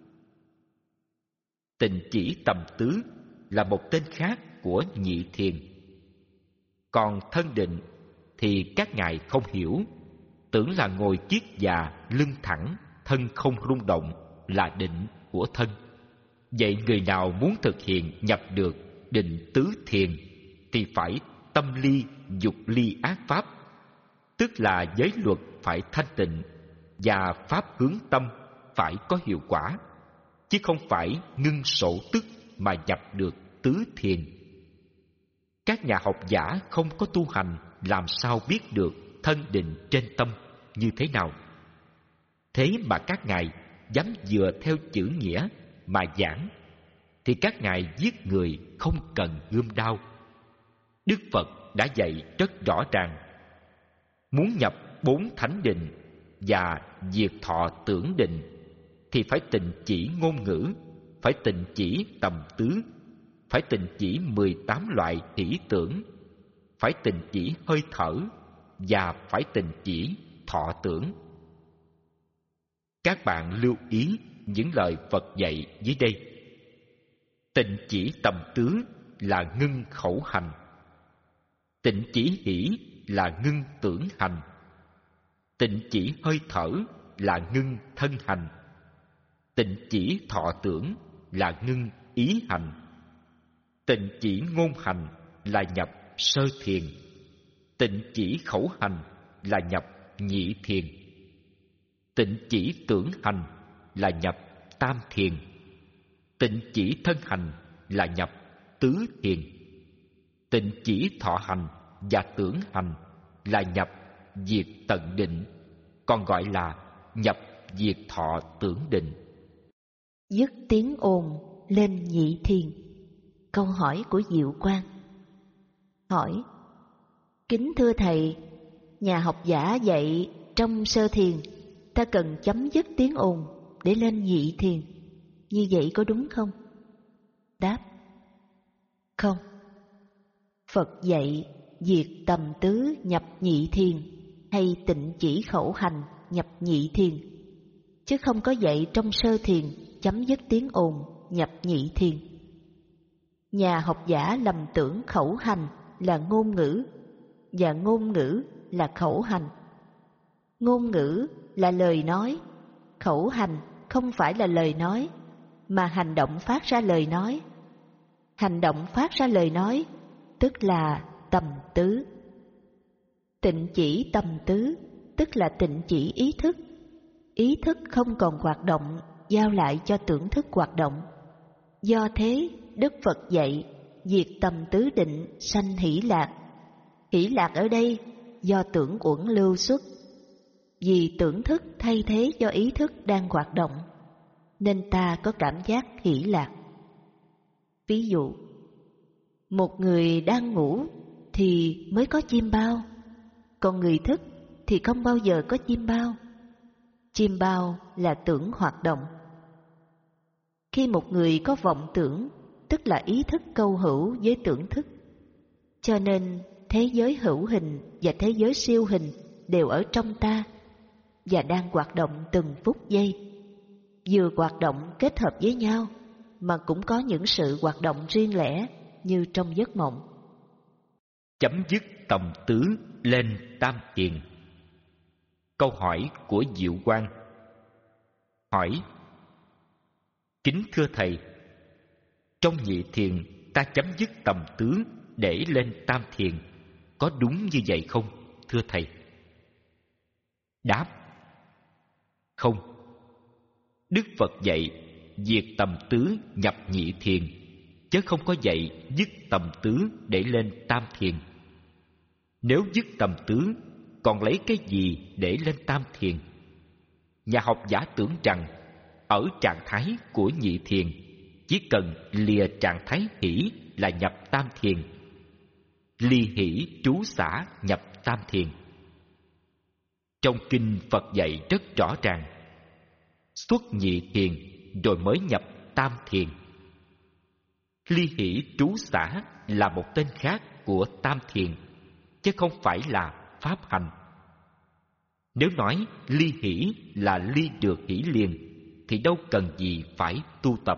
Tịnh chỉ tầm tứ là một tên khác của nhị thiền. Còn thân định thì các ngài không hiểu, tưởng là ngồi kiết già, lưng thẳng, thân không rung động là định của thân. Vậy người nào muốn thực hiện nhập được định tứ thiền thì phải tâm ly, dục ly ác pháp, tức là giới luật phải thanh tịnh và pháp hướng tâm phải có hiệu quả, chứ không phải ngưng sổ tức mà nhập được tứ thiền. Các nhà học giả không có tu hành làm sao biết được thân định trên tâm như thế nào. Thế mà các ngài dám dựa theo chữ nghĩa mà giảng, thì các ngài giết người không cần gươm đao. Đức Phật đã dạy rất rõ ràng: muốn nhập bốn thánh định và diệt thọ tưởng định thì phải tịnh chỉ ngôn ngữ, phải tịnh chỉ tầm tứ, phải tịnh chỉ mười tám loại hỷ tưởng, phải tịnh chỉ hơi thở và phải tịnh chỉ thọ tưởng. Các bạn lưu ý những lời Phật dạy dưới đây. Tịnh chỉ tầm tứ là ngưng khẩu hành, tịnh chỉ hỷ là ngưng tưởng hành, tịnh chỉ hơi thở là ngưng thân hành, tịnh chỉ thọ tưởng là ngưng ý hành, tịnh chỉ ngôn hành là nhập sơ thiền, tịnh chỉ khẩu hành là nhập nhị thiền, tịnh chỉ tưởng hành là nhập tam thiền, tịnh chỉ thân hành là nhập tứ thiền, tịnh chỉ thọ hành và tưởng hành là nhập diệt tận định, còn gọi là nhập diệt thọ tưởng định. Dứt tiếng ồn lên nhị thiền. Câu hỏi của Diệu Quang. Hỏi: kính thưa thầy, nhà học giả dạy trong sơ thiền ta cần chấm dứt tiếng ồn để lên nhị thiền, như vậy có đúng không? Đáp: không. Phật dạy diệt tầm tứ nhập nhị thiền hay tịnh chỉ khẩu hành nhập nhị thiền, chứ không có dạy trong sơ thiền chấm dứt tiếng ồn nhập nhị thiền. Nhà học giả lầm tưởng khẩu hành là ngôn ngữ, và ngôn ngữ là khẩu hành. Ngôn ngữ là lời nói, khẩu hành không phải là lời nói, mà hành động phát ra lời nói. Hành động phát ra lời nói, tức là tầm tứ. Tịnh chỉ tầm tứ, tức là tịnh chỉ ý thức. Ý thức không còn hoạt động, giao lại cho tưởng thức hoạt động. Do thế, Đức Phật dạy, diệt tầm tứ định, sanh hỷ lạc. Hỷ lạc ở đây do tưởng uẩn lưu xuất. Vì tưởng thức thay thế cho ý thức đang hoạt động, nên ta có cảm giác hỷ lạc. Ví dụ, một người đang ngủ thì mới có chim bao, còn người thức thì không bao giờ có chim bao. Chim bao là tưởng hoạt động. Khi một người có vọng tưởng, tức là ý thức câu hữu với tưởng thức. Cho nên thế giới hữu hình và thế giới siêu hình đều ở trong ta và đang hoạt động từng phút giây. Vừa hoạt động kết hợp với nhau, mà cũng có những sự hoạt động riêng lẻ như trong giấc mộng. Chấm dứt tầm tứ lên tam thiền. Câu hỏi của Diệu Quang hỏi: kính thưa thầy, trong nhị thiền ta chấm dứt tầm tứ để lên tam thiền, có đúng như vậy không, thưa thầy? Đáp: không. Đức Phật dạy diệt tầm tứ nhập nhị thiền, chứ không có dạy dứt tầm tứ để lên tam thiền. Nếu dứt tầm tứ, còn lấy cái gì để lên tam thiền? Nhà học giả tưởng rằng ở trạng thái của nhị thiền, chỉ cần lìa trạng thái hỷ là nhập tam thiền. Ly hỷ trú xả nhập tam thiền. Trong kinh Phật dạy rất rõ ràng, xuất nhị thiền rồi mới nhập tam thiền. Ly hỷ trú xả là một tên khác của tam thiền, chứ không phải là pháp hành. Nếu nói ly hỷ là ly được hỷ liền, thì đâu cần gì phải tu tập.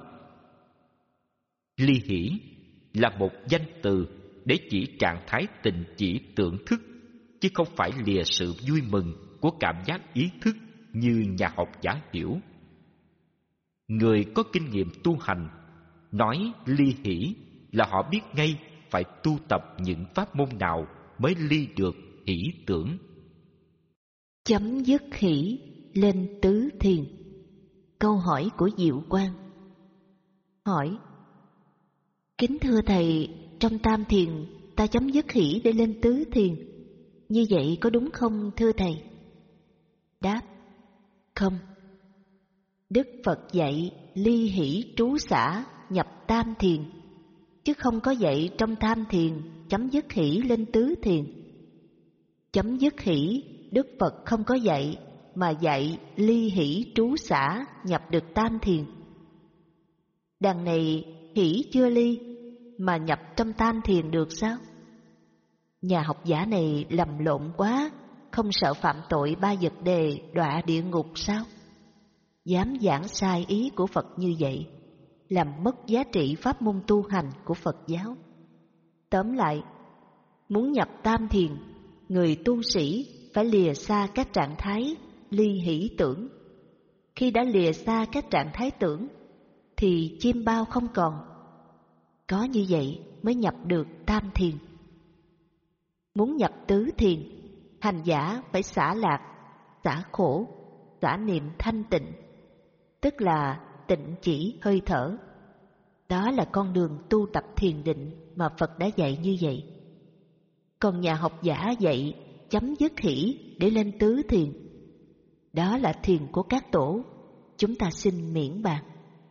Ly hỷ là một danh từ để chỉ trạng thái tịnh chỉ tưởng thức, chứ không phải lìa sự vui mừng của cảm giác ý thức như nhà học giả hiểu. Người có kinh nghiệm tu hành nói ly hỷ là họ biết ngay phải tu tập những pháp môn nào mới ly được hỷ tưởng. Chấm dứt hỷ lên tứ thiền. Câu hỏi của Diệu Quang hỏi: kính thưa thầy, trong tam thiền ta chấm dứt hỷ để lên tứ thiền, như vậy có đúng không thưa thầy? Đáp: không. Đức Phật dạy ly hỷ trú xả nhập tam thiền, chứ không có dạy trong tam thiền chấm dứt hỷ lên tứ thiền. Chấm dứt hỷ Đức Phật không có dạy, mà dạy ly hỷ trú xả nhập được tam thiền. Đằng này hỷ chưa ly mà nhập trong tam thiền được sao? Nhà học giả này lầm lộn quá, không sợ phạm tội ba vật đề đọa địa ngục sao? Dám giảng sai ý của Phật như vậy, làm mất giá trị pháp môn tu hành của Phật giáo. Tóm lại, muốn nhập tam thiền, người tu sĩ phải lìa xa các trạng thái ly hỷ tưởng. Khi đã lìa xa các trạng thái tưởng, thì chim bao không còn. Có như vậy mới nhập được tam thiền. Muốn nhập tứ thiền, hành giả phải xả lạc, xả khổ, xả niệm thanh tịnh, tức là tịnh chỉ hơi thở. Đó là con đường tu tập thiền định mà Phật đã dạy như vậy. Còn nhà học giả dạy chấm dứt hỷ để lên tứ thiền, đó là thiền của các tổ, chúng ta xin miễn bàn.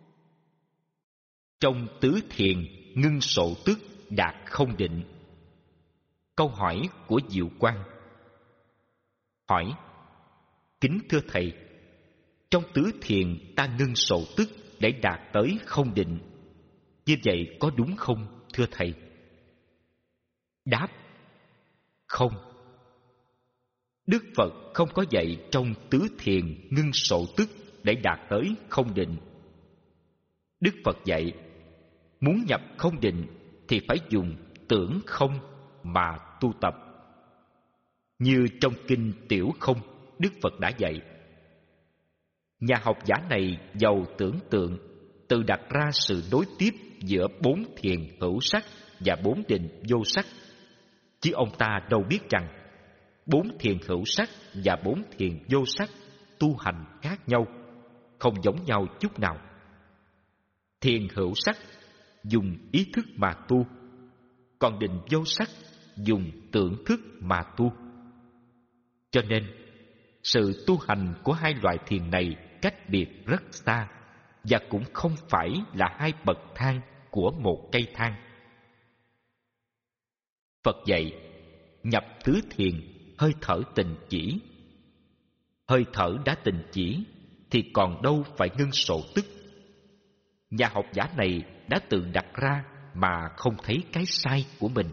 Trong tứ thiền ngưng sổ tức đạt không định. Câu hỏi của Diệu Quang hỏi: kính thưa thầy, trong tứ thiền ta ngưng sổ tức để đạt tới không định, như vậy có đúng không thưa thầy? Đáp: không. Đức Phật không có dạy trong tứ thiền ngưng sổ tức để đạt tới không định. Đức Phật dạy Muốn nhập không định thì phải dùng tưởng không mà tu tập. Như trong kinh Tiểu Không, Đức Phật đã dạy. Nhà học giả này giàu tưởng tượng, tự đặt ra sự nối tiếp giữa bốn thiền hữu sắc và bốn định vô sắc. Chứ ông ta đâu biết rằng bốn thiền hữu sắc và bốn thiền vô sắc tu hành khác nhau, không giống nhau chút nào. Thiền hữu sắc dùng ý thức mà tu, còn định vô sắc dùng tưởng thức mà tu. Cho nên, sự tu hành của hai loại thiền này cách biệt rất xa, và cũng không phải là hai bậc thang của một cây thang. Phật dạy, nhập tứ thiền, hơi thở tình chỉ. Hơi thở đã tình chỉ, thì còn đâu phải ngưng sổ tức. Nhà học giả này đã tự đặt ra mà không thấy cái sai của mình.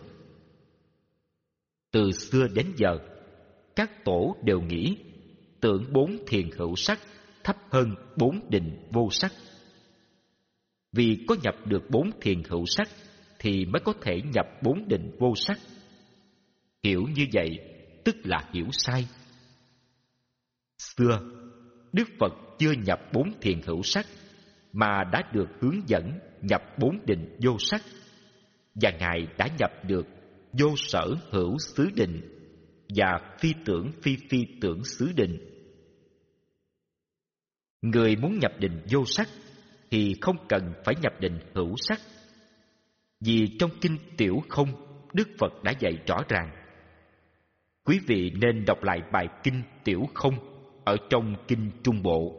Từ xưa đến giờ, các tổ đều nghĩ tưởng bốn thiền hữu sắc thấp hơn bốn định vô sắc. Vì có nhập được bốn thiền hữu sắc thì mới có thể nhập bốn định vô sắc. Hiểu như vậy tức là hiểu sai. Xưa, Đức Phật chưa nhập bốn thiền hữu sắc mà đã được hướng dẫn nhập bốn định vô sắc, và Ngài đã nhập được vô sở hữu xứ định và phi tưởng phi phi tưởng xứ định. Người muốn nhập định vô sắc thì không cần phải nhập định hữu sắc. Vì trong kinh Tiểu Không, Đức Phật đã dạy rõ ràng. Quý vị nên đọc lại bài kinh Tiểu Không ở trong kinh Trung Bộ.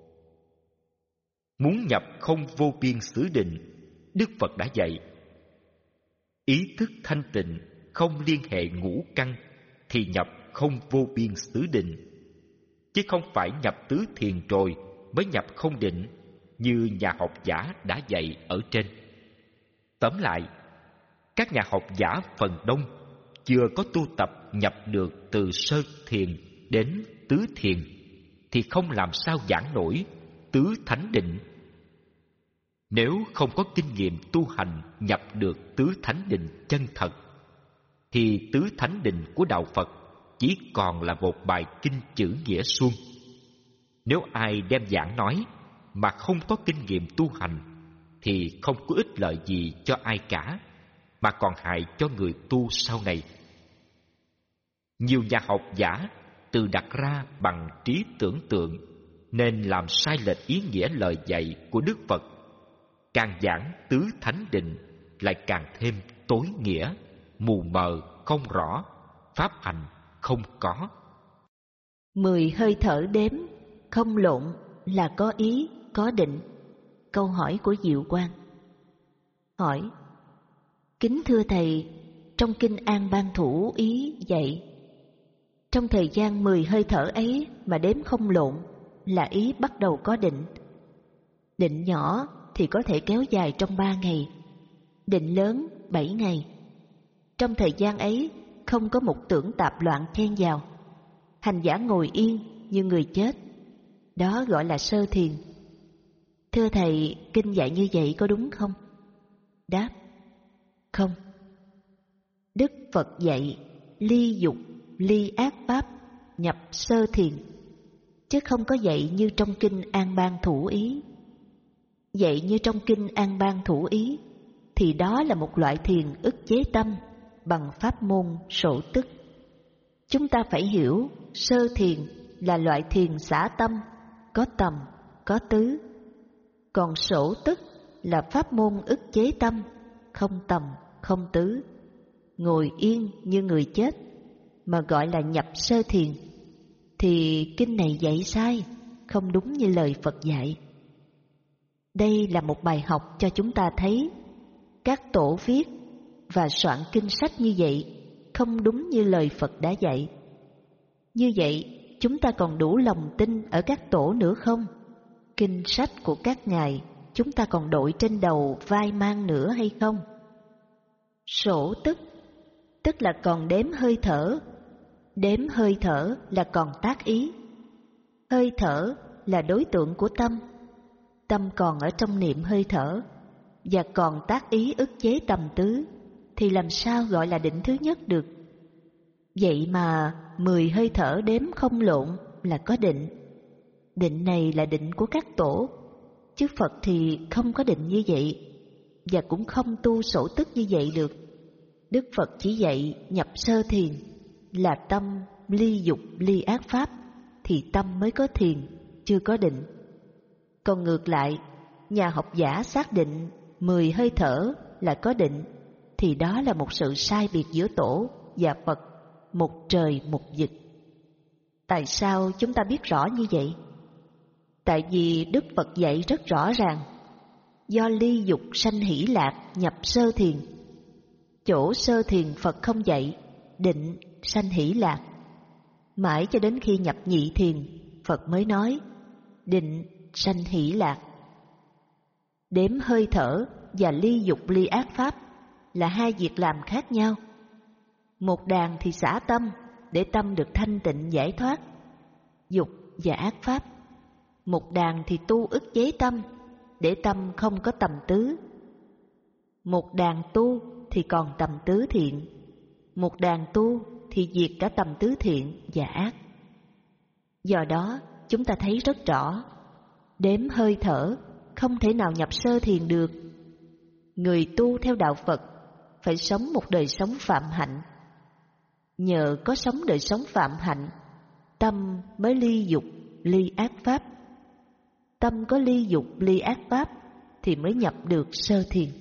Muốn nhập không vô biên xứ định, Đức Phật đã dạy: ý thức thanh tịnh không liên hệ ngũ căn thì nhập không vô biên xứ định, chứ không phải nhập tứ thiền rồi mới nhập không định như nhà học giả đã dạy ở trên. Tóm lại, các nhà học giả phần đông chưa có tu tập nhập được từ sơ thiền đến tứ thiền thì không làm sao giảng nổi tứ thánh định. Nếu không có kinh nghiệm tu hành nhập được tứ thánh định chân thật, thì tứ thánh định của đạo Phật chỉ còn là một bài kinh chữ nghĩa suông. Nếu ai đem giảng nói mà không có kinh nghiệm tu hành thì không có ích lợi gì cho ai cả, mà còn hại cho người tu sau này. Nhiều nhà học giả tự đặt ra bằng trí tưởng tượng nên làm sai lệch ý nghĩa lời dạy của Đức Phật. Càng giảng tứ thánh định lại càng thêm tối nghĩa, mù mờ không rõ, pháp hành không có. Mười hơi thở đếm không lộn là có ý, có định. Câu hỏi của Diệu Quang. Hỏi: kính thưa thầy, trong kinh An Ban Thủ Ý dạy, trong thời gian mười hơi thở ấy mà đếm không lộn là ý bắt đầu có định. Định nhỏ thì có thể kéo dài trong ba ngày, định lớn bảy ngày. Trong thời gian ấy không có một tưởng tạp loạn chen vào. Hành giả ngồi yên như người chết, đó gọi là sơ thiền. Thưa thầy, kinh dạy như vậy có đúng không? Đáp: không. Đức Phật dạy ly dục, ly ác pháp, nhập sơ thiền, chứ không có dạy như trong kinh An Ban Thủ Ý. Dạy như trong kinh An Ban Thủ Ý thì đó là một loại thiền ức chế tâm bằng pháp môn sổ tức. Chúng ta phải hiểu sơ thiền là loại thiền xả tâm, có tầm, có tứ. Còn sổ tức là pháp môn ức chế tâm, không tầm, không tứ. Ngồi yên như người chết mà gọi là nhập sơ thiền thì kinh này dạy sai, không đúng như lời Phật dạy. Đây là một bài học cho chúng ta thấy các tổ viết và soạn kinh sách như vậy không đúng như lời Phật đã dạy. Như vậy chúng ta còn đủ lòng tin ở các tổ nữa không? Kinh sách của các ngài chúng ta còn đội trên đầu vai mang nữa hay không? Sổ tức tức là còn đếm hơi thở. Đếm hơi thở là còn tác ý. Hơi thở là đối tượng của tâm. Tâm còn ở trong niệm hơi thở. và còn tác ý ức chế tâm tứ, thì làm sao gọi là định thứ nhất được? Vậy mà mười hơi thở đếm không lộn là có định. Định này là định của các tổ, chứ Phật thì không có định như vậy, và cũng không tu sổ tức như vậy được. Đức Phật chỉ dạy nhập sơ thiền là tâm ly dục ly ác pháp, thì tâm mới có thiền, chưa có định. Còn ngược lại, nhà học giả xác định mười hơi thở là có định, thì đó là một sự sai biệt giữa tổ và Phật, một trời một vực. Tại sao chúng ta biết rõ như vậy? Tại vì Đức Phật dạy rất rõ ràng, do ly dục sanh hỷ lạc nhập sơ thiền. Chỗ sơ thiền Phật không dạy định sanh hỷ lạc, mãi cho đến khi nhập nhị thiền Phật mới nói định sanh hỷ lạc. Đếm hơi thở và ly dục ly ác pháp là hai việc làm khác nhau. Một đàn thì xả tâm để tâm được thanh tịnh giải thoát, dục và ác pháp. Một đàn thì tu ức chế tâm để tâm không có tầm tứ. Một đàn tu thì còn tầm tứ thiện, một đàn tu thì diệt cả tầm tứ thiện và ác. Do đó chúng ta thấy rất rõ, đếm hơi thở không thể nào nhập sơ thiền được. Người tu theo đạo Phật phải sống một đời sống phạm hạnh. Nhờ có sống đời sống phạm hạnh, tâm mới ly dục ly ác pháp. Tâm có ly dục ly ác pháp thì mới nhập được sơ thiền.